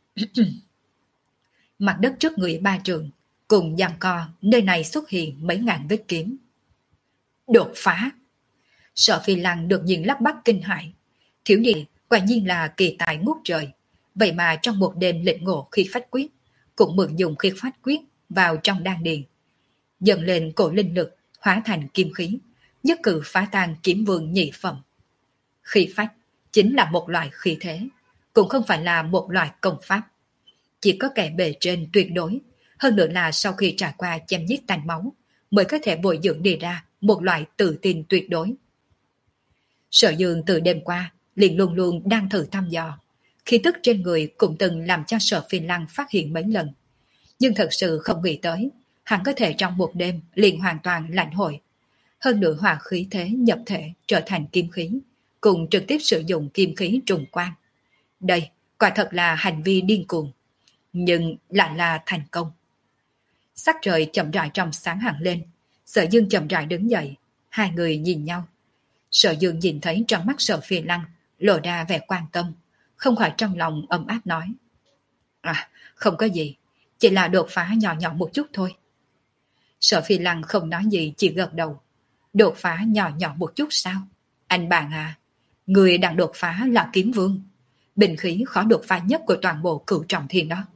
mặt đất trước người ba trường cùng giằng co, nơi này xuất hiện mấy ngàn vết kiếm. Đột phá! Sở Phi Lăng đột nhiên lắp bắp kinh hãi. Thiếu niên quả nhiên là kỳ tài ngút trời, vậy mà trong một đêm lĩnh ngộ khi phách quyết, cũng mượn dùng khi phách quyết vào trong đan điền, dần lên cổ linh lực hóa thành kim khí, nhất cử phá tan kiếm vương nhị phẩm. Khí phách chính là một loại khí thế, cũng không phải là một loại công pháp. Chỉ có kẻ bề trên tuyệt đối, hơn nữa là sau khi trải qua chém giết tanh máu, mới có thể bồi dưỡng đi ra một loại tự tin tuyệt đối. Sở Dương từ đêm qua liền luôn luôn đang thử thăm dò, khí tức trên người cũng từng làm cho Sở Phi Lăng phát hiện mấy lần, nhưng thật sự không nghĩ tới hắn có thể trong một đêm liền hoàn toàn lãnh hội, hơn nữa hòa khí thế nhập thể trở thành kim khí, cùng trực tiếp sử dụng kim khí trùng quang. Đây quả thật là hành vi điên cuồng, nhưng lại là thành công. Sắc trời chậm rãi trong sáng hẳn lên, Sở Dương chậm rãi đứng dậy, hai người nhìn nhau. Sở Dương nhìn thấy trong mắt Sở Phi Lăng lộ ra vẻ quan tâm, không khỏi trong lòng ấm áp nói: À, không có gì, chỉ là đột phá nhỏ nhỏ một chút thôi. Sở Phi Lăng không nói gì, chỉ gật đầu. Đột phá nhỏ nhỏ một chút sao? Anh bạn à, người đang đột phá là kiếm vương, bình khí khó đột phá nhất của toàn bộ Cửu Trọng Thiên đó.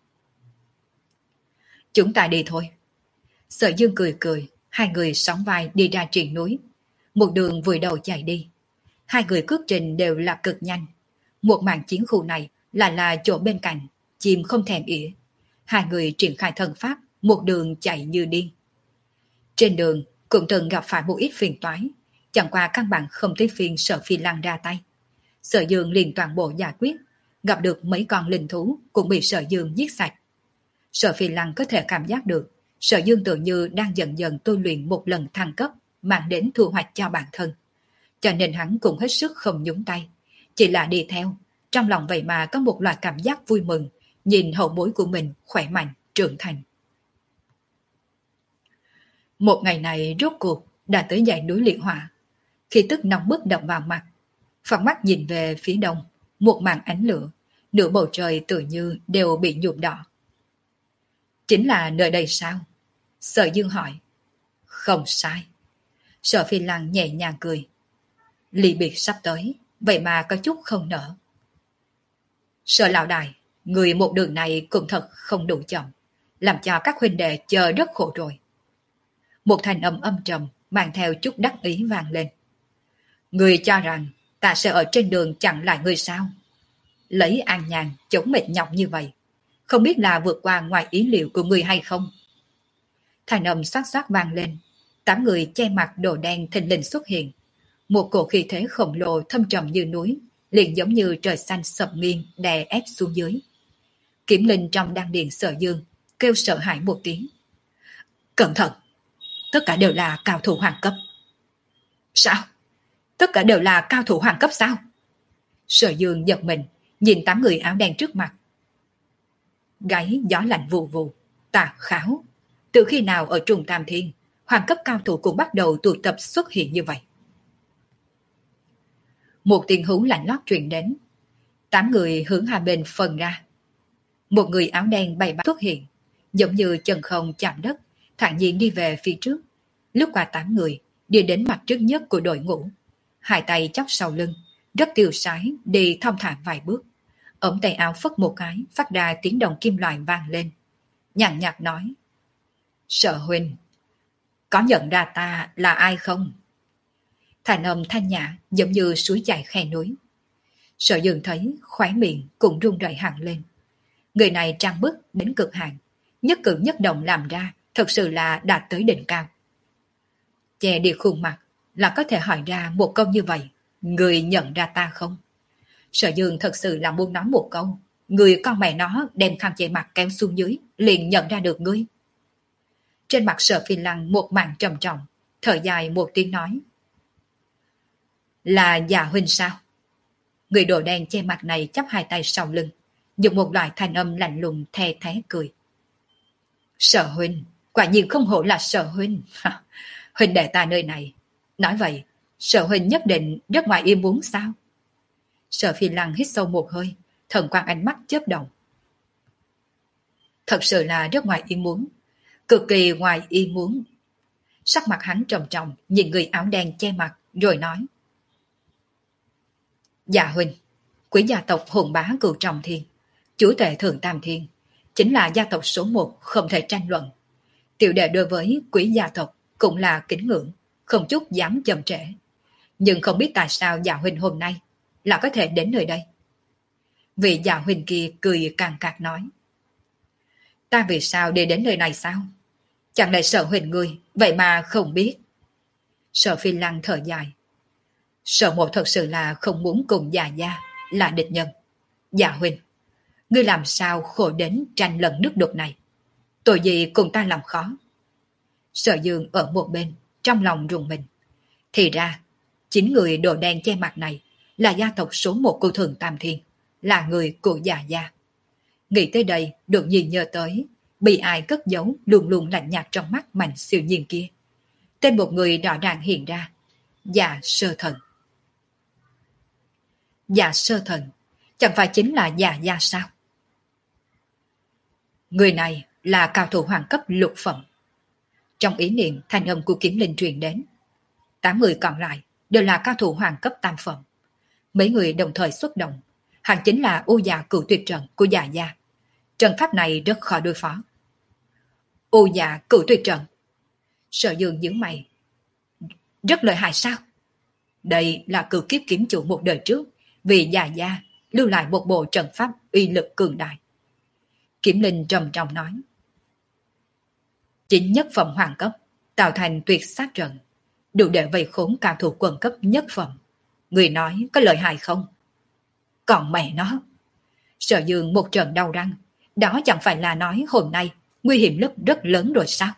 Chúng ta đi thôi. Sở Dương cười cười, hai người sóng vai đi ra triền núi, một đường vùi đầu chạy đi. Hai người cước trình đều là cực nhanh. Một màn chiến khu này lại là chỗ bên cạnh, chim không thèm ỉa. Hai người triển khai thần pháp, một đường chạy như điên. Trên đường cũng từng gặp phải một ít phiền toái, chẳng qua căn bản không tới phiền Sở Phi Lăng ra tay. Sở Dương liền toàn bộ giải quyết, gặp được mấy con linh thú cũng bị Sở Dương giết sạch. Sở Phi Lăng có thể cảm giác được Sở Dương tự như đang dần dần tôi luyện một lần thăng cấp, mang đến thu hoạch cho bản thân. Cho nên hắn cũng hết sức không nhúng tay, chỉ là đi theo, trong lòng vậy mà có một loại cảm giác vui mừng, nhìn hậu bối của mình khỏe mạnh, trưởng thành. Một ngày này rốt cuộc đã tới dãy núi Liệt Hỏa, khi tức nóng bức đập vào mặt. Phật mắt nhìn về phía đông, một màn ánh lửa, nửa bầu trời tự như đều bị nhuộm đỏ. Chính là nơi đây sao? Sở Dương hỏi. Không sai. Sở Phi Lăng nhẹ nhàng cười. Ly biệt sắp tới, vậy mà có chút không nỡ. Sở lão đại, người một đường này cũng thật không đủ chậm, làm cho các huynh đệ chờ rất khổ rồi. Một thanh âm âm trầm mang theo chút đắc ý vang lên. Người cho rằng ta sẽ ở trên đường chặn lại người sao? Lấy an nhàn chống mệt nhọc như vậy, không biết là vượt qua ngoài ý liệu của người hay không. Thanh âm xoát xoát vang lên, tám người che mặt đồ đen thình lình xuất hiện. Một cổ khí thế khổng lồ thâm trầm như núi, liền giống như trời xanh sập nghiêng đè ép xuống dưới. Kiểm linh trong đan điện Sở Dương kêu sợ hãi một tiếng. Cẩn thận! Tất cả đều là cao thủ hoàng cấp. Sao? Tất cả đều là cao thủ hoàng cấp sao? Sở Dương giật mình, nhìn tám người áo đen trước mặt. Gáy gió lạnh vù vù, tà khảo. Từ khi nào ở Trùng Tam Thiên, hoàng cấp cao thủ cũng bắt đầu tụ tập xuất hiện như vậy? Một tiếng hú lạnh lót truyền đến. Tám người hướng hai bên phân ra. Một người áo đen bay bát xuất hiện, giống như chân không chạm đất, thản nhiên đi về phía trước. Lướt qua tám người, đi đến mặt trước nhất của đội ngũ. Hai tay chắp sau lưng, rất tiêu sái đi thong thả vài bước. Ống tay áo phất một cái, phát ra tiếng đồng kim loại vang lên. Nhàn nhạt nói: Sở huynh, có nhận ra ta là ai không? Thành âm thanh nhã giống như suối chảy khe núi. Sở Dương thấy khóe miệng cũng run rẩy hẳn lên. Người này trang bức đến cực hạn, nhất cử nhất động làm ra thật sự là đạt tới đỉnh cao. Che đi khuôn mặt là có thể hỏi ra một câu như vậy: người nhận ra ta không? Sở Dương thật sự là muốn nói một câu: người con mẹ nó đem khăn che mặt kéo xuống dưới liền nhận ra được ngươi. Trên mặt Sở Phi Lăng một màn trầm trọng, thở dài một tiếng nói: Là Dạ huynh sao? Người đồ đen che mặt này chắp hai tay sau lưng, dùng một loại thanh âm lạnh lùng the thé cười. Sở huynh, quả nhiên không hổ là Sở huynh. Huynh đệ ta nơi này. Nói vậy, Sở huynh nhất định rất ngoài ý muốn sao? Sở Phi Lăng hít sâu một hơi, thần quang ánh mắt chớp động. Thật sự là rất ngoài ý muốn, cực kỳ ngoài ý muốn. Sắc mặt hắn trầm trọng, nhìn người áo đen che mặt, rồi nói: Dạ huynh, quý gia tộc hùng bá cửu trọng thiên, chúa tể thượng tam thiên, chính là gia tộc số một không thể tranh luận. Tiểu đệ đối với quý gia tộc cũng là kính ngưỡng, không chút dám chậm trễ. Nhưng không biết tại sao dạ huynh hôm nay là có thể đến nơi đây. Vị dạ huynh kia cười càng cạc nói: Ta vì sao đi đến nơi này sao? Chẳng lẽ Sở huynh ngươi vậy mà không biết? Sở Phi Lăng thở dài. Sở mộ thật sự là không muốn cùng già gia là địch nhân. Dạ huynh, ngươi làm sao khổ đến tranh lần nước đục này? Tội gì cùng ta làm khó? Sở Dương ở một bên, trong lòng rùng mình. Thì ra, chính người đồ đen che mặt này là gia tộc số một của Thường Tam Thiên, là người của già gia. Nghĩ tới đây, đột nhiên nhớ tới bị ai cất giấu luôn luôn lạnh nhạt trong mắt Mạnh Siêu Nhiên kia. Tên một người rõ ràng hiện ra: Dạ Sơ Thần. Dạ Sơ Thần, chẳng phải chính là già gia sao? Người này là cao thủ hoàng cấp lục phẩm. Trong ý niệm, thanh âm của Kiếm Linh truyền đến. Tám người còn lại đều là cao thủ hoàng cấp tam phẩm. Mấy người đồng thời xuất động, hẳn chính là U Dạ Cửu Tuyệt Trận của Dạ gia. Trận pháp này rất khó đối phó. U Dạ Cửu Tuyệt Trận. Sở Dương nhướng mày. Rất lợi hại sao? Đây là cửu kiếp kiếm chủ một đời trước, vì Dạ gia lưu lại một bộ trận pháp uy lực cường đại. Kiếm Linh trầm trọng nói: Chính nhất phẩm hoàng cấp tạo thành tuyệt sát trận, đủ để vây khốn cao thủ quần cấp nhất phẩm. Người nói có lợi hại không? Còn mẹ nó! Sở Dương một trận đau răng. Đó chẳng phải là nói hôm nay nguy hiểm rất rất lớn rồi sao?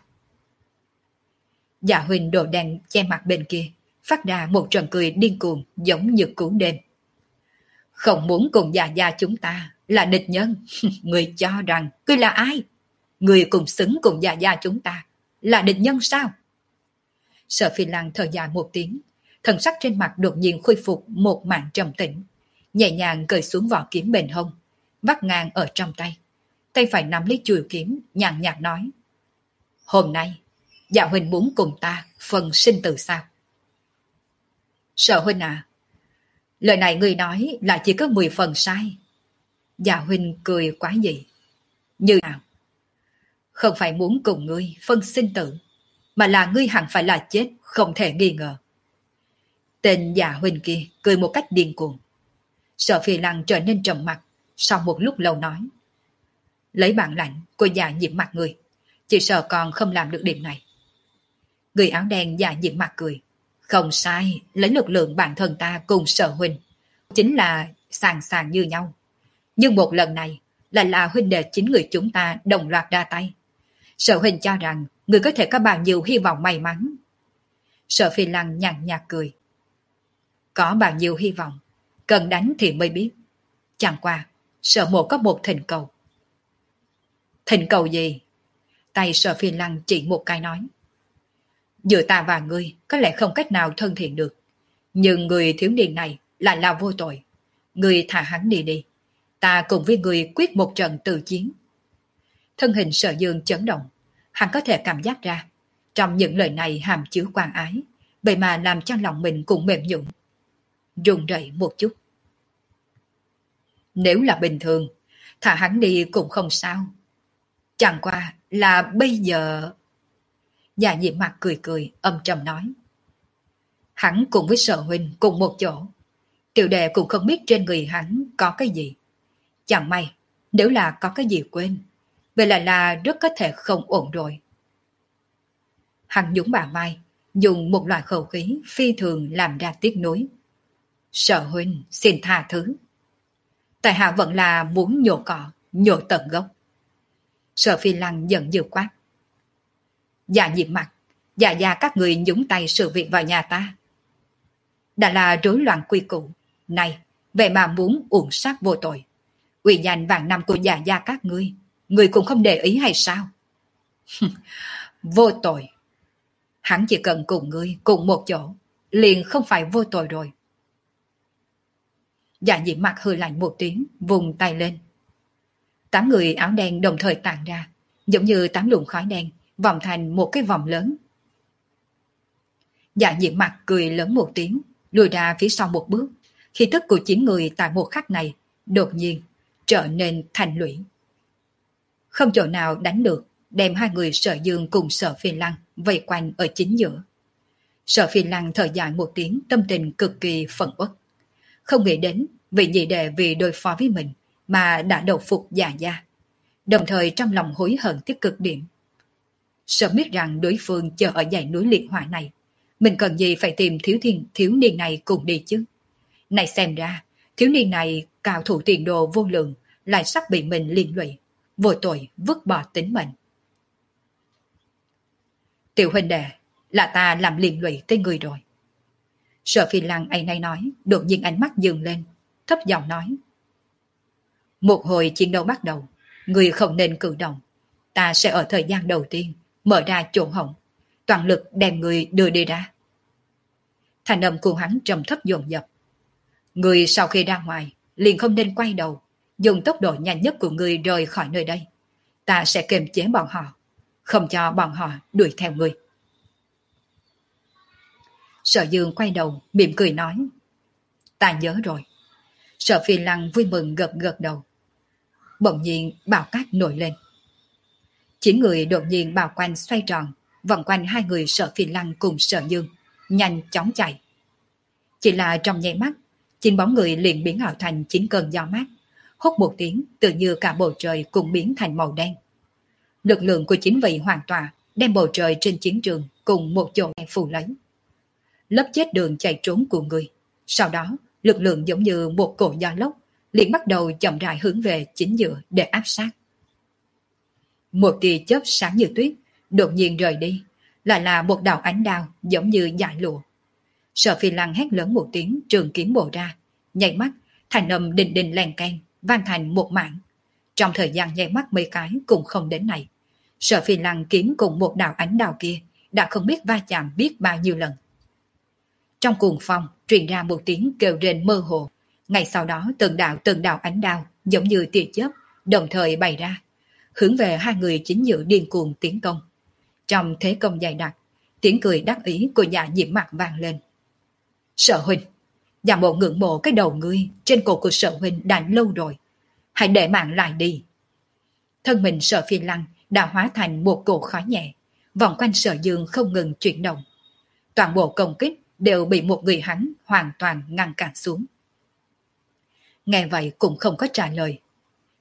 Dạ huynh đồ đen che mặt bên kia phát ra một trận cười điên cuồng giống như cứu đêm. Không muốn cùng già gia chúng ta là địch nhân. Người cho rằng ngươi là ai? Người cùng xứng cùng già gia chúng ta là địch nhân sao? Sở Phi Lăng thở dài một tiếng, thần sắc trên mặt đột nhiên khôi phục một màn trầm tĩnh, nhẹ nhàng cởi xuống vỏ kiếm bền hông, vắt ngang ở trong tay. Tay phải nắm lấy chuôi kiếm, nhàn nhạt nói: Hôm nay, dạ huynh muốn cùng ta phần sinh tử sao? Sở huynh à, lời này người nói là chỉ có mười phần sai. Dạ huynh cười quá dị. Như nào? Không phải muốn cùng ngươi phân sinh tử, mà là ngươi hẳn phải là chết, không thể nghi ngờ. Tên dạ huynh kia cười một cách điên cuồng. Sở Phi Lăng trở nên trầm mặc, sau một lúc lâu nói: Lấy bản lãnh của dạ nhiễm mặt người, chỉ sợ còn không làm được điểm này. Người áo đen dạ nhiễm mặt cười. Không sai, lấy lực lượng bản thân ta cùng Sở huynh, chính là sàng sàng như nhau. Nhưng một lần này, lại là huynh đệ chính người chúng ta đồng loạt ra tay. Sở huynh cho rằng, người có thể có bao nhiêu hy vọng may mắn. Sở Phi Lăng nhàn nhạt cười. Có bao nhiêu hy vọng, cần đánh thì mới biết. Chẳng qua, Sở mộ có một thỉnh cầu. Thỉnh cầu gì? Tay Sở Phi Lăng chỉ một cái nói. Giữa ta và ngươi có lẽ không cách nào thân thiện được. Nhưng người thiếu niên này lại là vô tội. Ngươi thả hắn đi đi. Ta cùng với ngươi quyết một trận tự chiến. Thân hình Sở Dương chấn động. Hắn có thể cảm giác ra. Trong những lời này hàm chứa quan ái. Vậy mà làm cho lòng mình cũng mềm nhũn, run rẩy một chút. Nếu là bình thường, thả hắn đi cũng không sao. Chẳng qua là bây giờ... Dạ nhiễm mặt cười cười, âm trầm nói. Hắn cùng với Sở huynh cùng một chỗ. Tiểu đệ cũng không biết trên người hắn có cái gì. Chẳng may, nếu là có cái gì quên, vậy lại là rất có thể không ổn rồi. Hắn nhún bả vai, dùng một loại khẩu khí phi thường làm ra tiếc nuối. Sở huynh xin tha thứ. Tại hạ vẫn là muốn nhổ cỏ, nhổ tận gốc. Sở Phi Lăng giận dữ quát. Dạ nhiễm mặt, dạ dạ các người nhúng tay sự việc vào nhà ta. Đã là rối loạn quy củ. Này, vậy mà muốn uổng sát vô tội. Uy danh vạn năm của dạ dạ các ngươi, người cũng không để ý hay sao? Vô tội. Hắn chỉ cần cùng ngươi cùng một chỗ, liền không phải vô tội rồi. Dạ nhiễm mặt hừ lạnh một tiếng, vùng tay lên. Tám người áo đen đồng thời tản ra, giống như tám luồng khói đen, vòng thành một cái vòng lớn. Dạ nhiễm mặt cười lớn một tiếng, lùi ra phía sau một bước. Khí tức của chín người tại một khắc này, đột nhiên trở nên thành lũy. Không chỗ nào đánh được, đem hai người Sở Dương cùng Sở Phi Lăng vây quanh ở chính giữa. Sở Phi Lăng thở dài một tiếng, tâm tình cực kỳ phẫn uất. Không nghĩ đến vị nhị đệ vì đối phó với mình mà đã đầu phục Dạ Gia, đồng thời trong lòng hối hận tới cực điểm. Sớm biết rằng đối phương chờ ở dãy núi liệt hỏa này, mình cần gì phải tìm thiếu thiên thiếu niên này cùng đi chứ. Này xem ra, thiếu niên này cao thủ tiền đồ vô lượng, lại sắp bị mình liên lụy, vô tội vứt bỏ tính mệnh. Tiểu huynh đệ, là ta làm liên lụy tới người rồi. Sở Phi Lăng ấy nay nói, đột nhiên ánh mắt dừng lên, thấp giọng nói. Một hồi chiến đấu bắt đầu, người không nên cử động. Ta sẽ ở thời gian đầu tiên mở ra chỗ hổng, toàn lực đem người đưa đi ra. Thành âm của hắn trầm thấp dồn dập. Người sau khi ra ngoài, liền không nên quay đầu, dùng tốc độ nhanh nhất của người rời khỏi nơi đây. Ta sẽ kiềm chế bọn họ, không cho bọn họ đuổi theo người. Sở Dương quay đầu, mỉm cười nói. Ta nhớ rồi. Sở Phi Lăng vui mừng gật gật đầu. Bỗng nhiên bão cát nổi lên. Chín người đột nhiên bao quanh xoay tròn, vòng quanh hai người Sở Phi Lăng cùng Sở Dương, nhanh chóng chạy. Chỉ là trong nháy mắt, chín bóng người liền biến ảo thành chín cơn gió mát, hốt một tiếng tự như cả bầu trời cũng biến thành màu đen. Lực lượng của chín vị hoàn tỏa đem bầu trời trên chiến trường cùng một chỗ phủ lấy. Lấp chết đường chạy trốn của người. Sau đó, lực lượng giống như một cổ gió lốc, liền bắt đầu chậm rãi hướng về chính giữa để áp sát. Một tia chớp sáng như tuyết, đột nhiên rời đi, lại là một đạo ánh đao giống như dải lụa. Sở Phi Lăng hét lớn một tiếng, trường kiếm bổ ra, nhảy mắt, thành âm đình đình len keng, vang thành một mảng. Trong thời gian nhảy mắt mấy cái cũng không đến này, Sở Phi Lăng kiếm cùng một đạo ánh đao kia đã không biết va chạm biết bao nhiêu lần. Trong cuồng phong truyền ra một tiếng kêu rên mơ hồ, ngay sau đó từng đạo từng đạo ánh đao giống như tia chớp đồng thời bày ra, hướng về hai người chính giữa điên cuồng tiến công. Trong thế công dày đặc, tiếng cười đắc ý của Dạ nhiễm mặt vang lên. Sở huynh, Dạ mộ ngưỡng mộ cái đầu ngươi trên cổ của Sở huynh đã lâu rồi, hãy để mạng lại đi. Thân mình Sở Phi Lăng đã hóa thành một cổ khói nhẹ, vòng quanh Sở Dương không ngừng chuyển động. Toàn bộ công kích đều bị một người hắn hoàn toàn ngăn cản xuống. Nghe vậy cũng không có trả lời, chỉ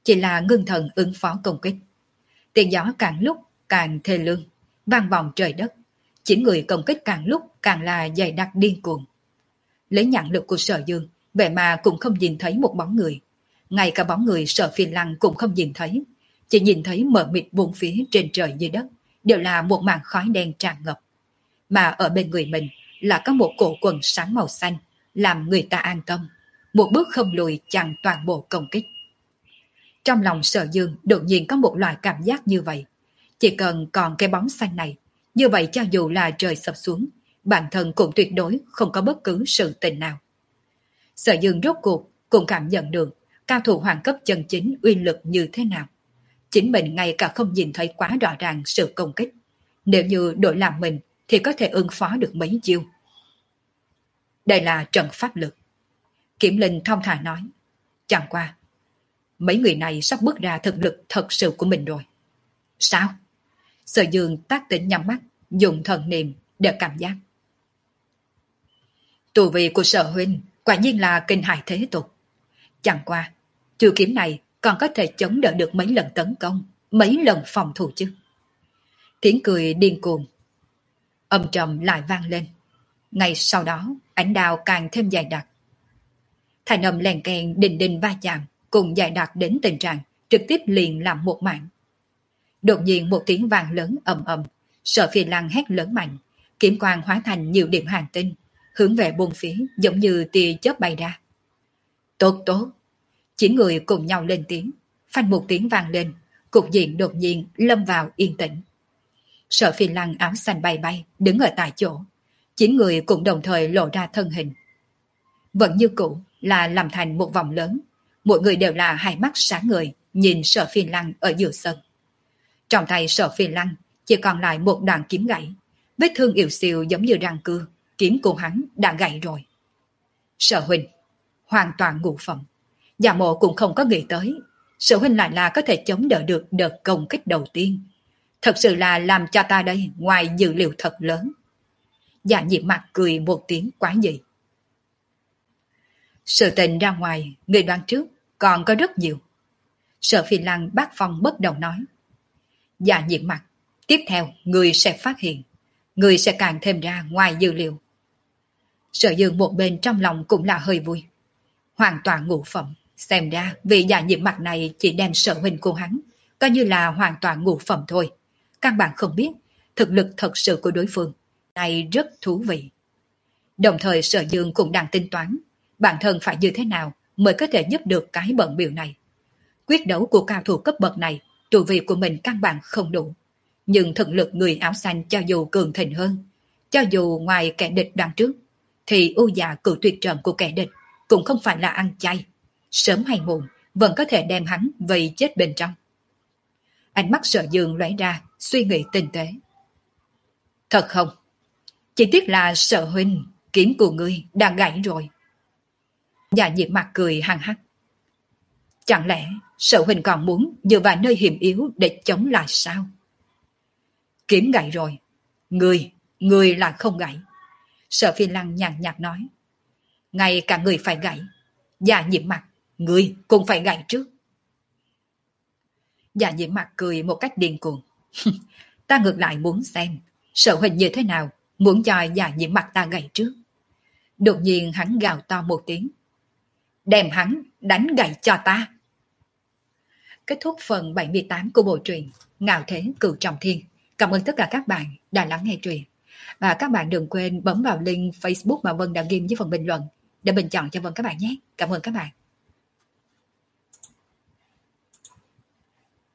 chỉ là ngưng thần ứng phó công kích. Tiếng gió càng lúc càng thê lương, vang vọng trời đất. Chín người công kích càng lúc càng là dày đặc điên cuồng. Lấy nhãn lực của Sở Dương, vậy mà cũng không nhìn thấy một bóng người. Ngay cả bóng người Sở Phi Lăng cũng không nhìn thấy. Chỉ nhìn thấy mờ mịt bốn phía trên trời dưới đất, đều là một màn khói đen tràn ngập. Mà ở bên người mình là có một cổ quần sáng màu xanh, làm người ta an tâm. Một bước không lùi chặn toàn bộ công kích. Trong lòng Sở Dương đột nhiên có một loại cảm giác như vậy. Chỉ cần còn cái bóng xanh này, như vậy cho dù là trời sập xuống, bản thân cũng tuyệt đối không có bất cứ sự tình nào. Sở Dương rốt cuộc cũng cảm nhận được cao thủ hoàng cấp chân chính uy lực như thế nào. Chính mình ngay cả không nhìn thấy quá rõ ràng sự công kích. Nếu như đổi làm mình thì có thể ứng phó được mấy chiêu. Đây là trận pháp lực. Kiểm Linh thong thả nói. Chẳng qua, mấy người này sắp bước ra thực lực thật sự của mình rồi. Sao? Sở Dương tác tỉnh nhắm mắt, dùng thần niệm để cảm giác. Tu vi của Sở huynh quả nhiên là kinh hại thế tục. Chẳng qua, chiêu kiếm này còn có thể chống đỡ được mấy lần tấn công, mấy lần phòng thủ chứ. Tiếng cười điên cuồng, âm trầm lại vang lên. Ngay sau đó, ánh đao càng thêm dài đặc. Thành âm lèn kèn đình đình va chạm, cùng dài đặc đến tình trạng trực tiếp liền làm một mạng. Đột nhiên một tiếng vang lớn ầm ầm, Sở Phi Lăng hét lớn mạnh, kiếm quang hóa thành nhiều điểm hành tinh, hướng về bốn phía giống như tia chớp bay ra. Tốt tốt! Chín người cùng nhau lên tiếng, phanh một tiếng vang lên, cục diện đột nhiên lâm vào yên tĩnh. Sở Phi Lăng áo xanh bay bay, đứng ở tại chỗ. Chín người cũng đồng thời lộ ra thân hình. Vẫn như cũ là làm thành một vòng lớn, mỗi người đều là hai mắt sáng ngời, nhìn Sở Phi Lăng ở giữa sân. Trong tay Sở Phi Lăng chỉ còn lại một đoạn kiếm gãy, vết thương yếu xìu giống như răng cưa, kiếm của hắn đã gãy rồi. Sở huynh, hoàn toàn ngũ phẩm. Giả mộ cũng không có nghĩ tới, Sở huynh lại là có thể chống đỡ được đợt công kích đầu tiên. Thật sự là làm cho ta đây ngoài dự liệu thật lớn. Dạ Nhiễm mặt cười một tiếng quá dị. Sự tình ra ngoài, người đoán trước, còn có rất nhiều. Sở Phi Lăng bác phong bất động nói. Dạ Nhiễm mặt, tiếp theo người sẽ phát hiện, người sẽ càng thêm ra ngoài dữ liệu. Sở Dương một bên trong lòng cũng là hơi vui. Hoàn toàn ngũ phẩm, xem ra vị Dạ Nhiễm mặt này chỉ đem Sở huynh của hắn, coi như là hoàn toàn ngũ phẩm thôi. Các bạn không biết, thực lực thật sự của đối phương này rất thú vị. Đồng thời Sở Dương cũng đang tính toán, bản thân phải như thế nào mới có thể giúp được cái bận biểu này. Quyết đấu của cao thủ cấp bậc này, tu vi của mình căn bản không đủ. Nhưng thực lực người áo xanh cho dù cường thịnh hơn, cho dù ngoài kẻ địch đằng trước, thì ưu dạ cử tuyệt trận của kẻ địch cũng không phải là ăn chay. Sớm hay muộn vẫn có thể đem hắn vây chết bên trong. Ánh mắt Sở Dương lóe ra, suy nghĩ tinh tế. Thật không? Chỉ tiếc là Sở huynh, kiếm của ngươi đã gãy rồi. Dạ Nhiễm mặt cười hăng hắc. Chẳng lẽ Sở huynh còn muốn dựa vào nơi hiểm yếu để chống lại sao? Kiếm gãy rồi. Ngươi, ngươi là không gãy. Sở Phi Lăng nhàn nhạt nói. Ngay cả người phải gãy. Dạ Nhiễm mặt, ngươi cũng phải gãy trước. Dạ Nhiễm mặt cười một cách điên cuồng. Ta ngược lại muốn xem Sở huynh như thế nào, muốn cho Dạ Nhiễm mặt ta gãy trước. Đột nhiên hắn gào to một tiếng. Đem hắn đánh gãy cho ta. Kết thúc phần bảy mươi tám của bộ truyện Ngạo Thế Cửu Trọng Thiên. Cảm ơn tất cả các bạn đã lắng nghe truyện. Và các bạn đừng quên bấm vào link Facebook mà Vân đã ghi dưới phần bình luận để bình chọn cho Vân các bạn nhé. Cảm ơn các bạn.